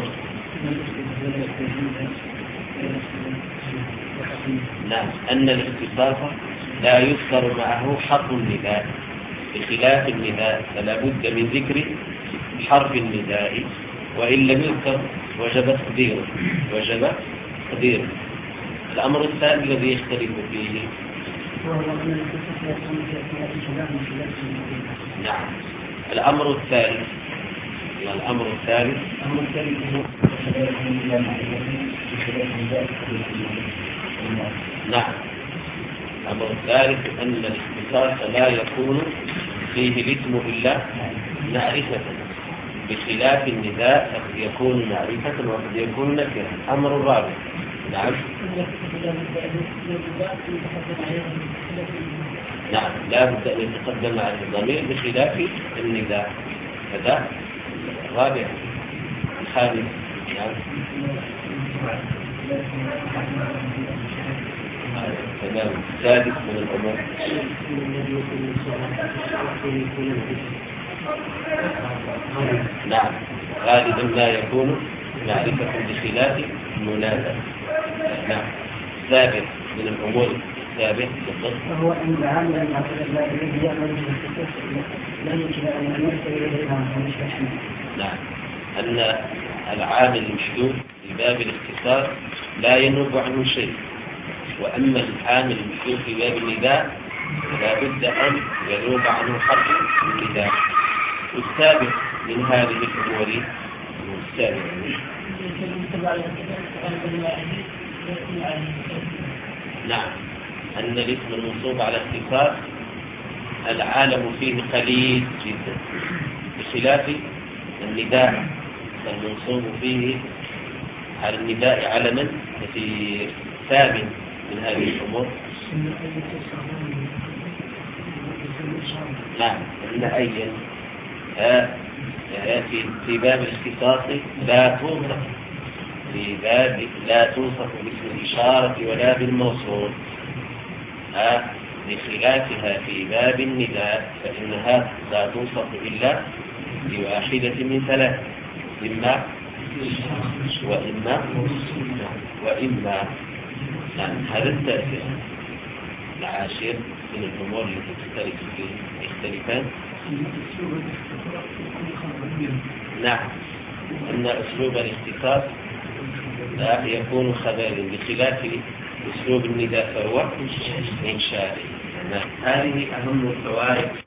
نعم أن الاختصاص لا يذكر معه حرف النداء بخلاف النداء، فلا بد من ذكر حرف النداء، وإن لم يذكر وجب تقديره وجب تقديره. الأمر الثاني الذي يختلف فيه نعم الأمر الثالث الأمر الثالث نعم الأمر الثالث أن الاختصاص لا يكون فيه الاسم إلا معرفة بخلاف النداء قد يكون معرفة وقد يكون نكرة. الأمر الرابع نعم نعم لا بد أن يتقدم على الضمير بخلاف النداء. هذا الرابع. الخامس نعم تمام. السادس من الأمور نعم غالبا لا يكون معرفة بخلاف المناسبة. نعم. السابع من الأمور السابع بالضبط وهو أن العامل الذي يعمل في لا يمكن أن يرسل إليها مش نعم أن العامل المشدود في باب الاختصار لا ينوب عنه شيء، وأما العامل المشدود في باب النداء لا بد أن ينوب عنه حرف النداء. والسابع من هذه الأمور السابع نعم أن الاسم المنصوب على اختصار العالم فيه قليل جدا بخلاف النداء المنصوب فيه على النداء علما كثير. ثابت من هذه الأمور نعم أن أيا في في باب الاختصاص لا توصف في باب لا توصف باسم الإشارة ولا بالموصول بخلافها في باب النداء فإنها لا توصف إلا بواحدة من ثلاث إما وإما وإما نعم. هذا التاسع. العاشر من الأمور التي تختلف فيه يختلفان نعم أن أسلوب الاختصاص لا يكون خبرا بخلاف أسلوب النداء فهو إنشائي. هذه أهم الفوائد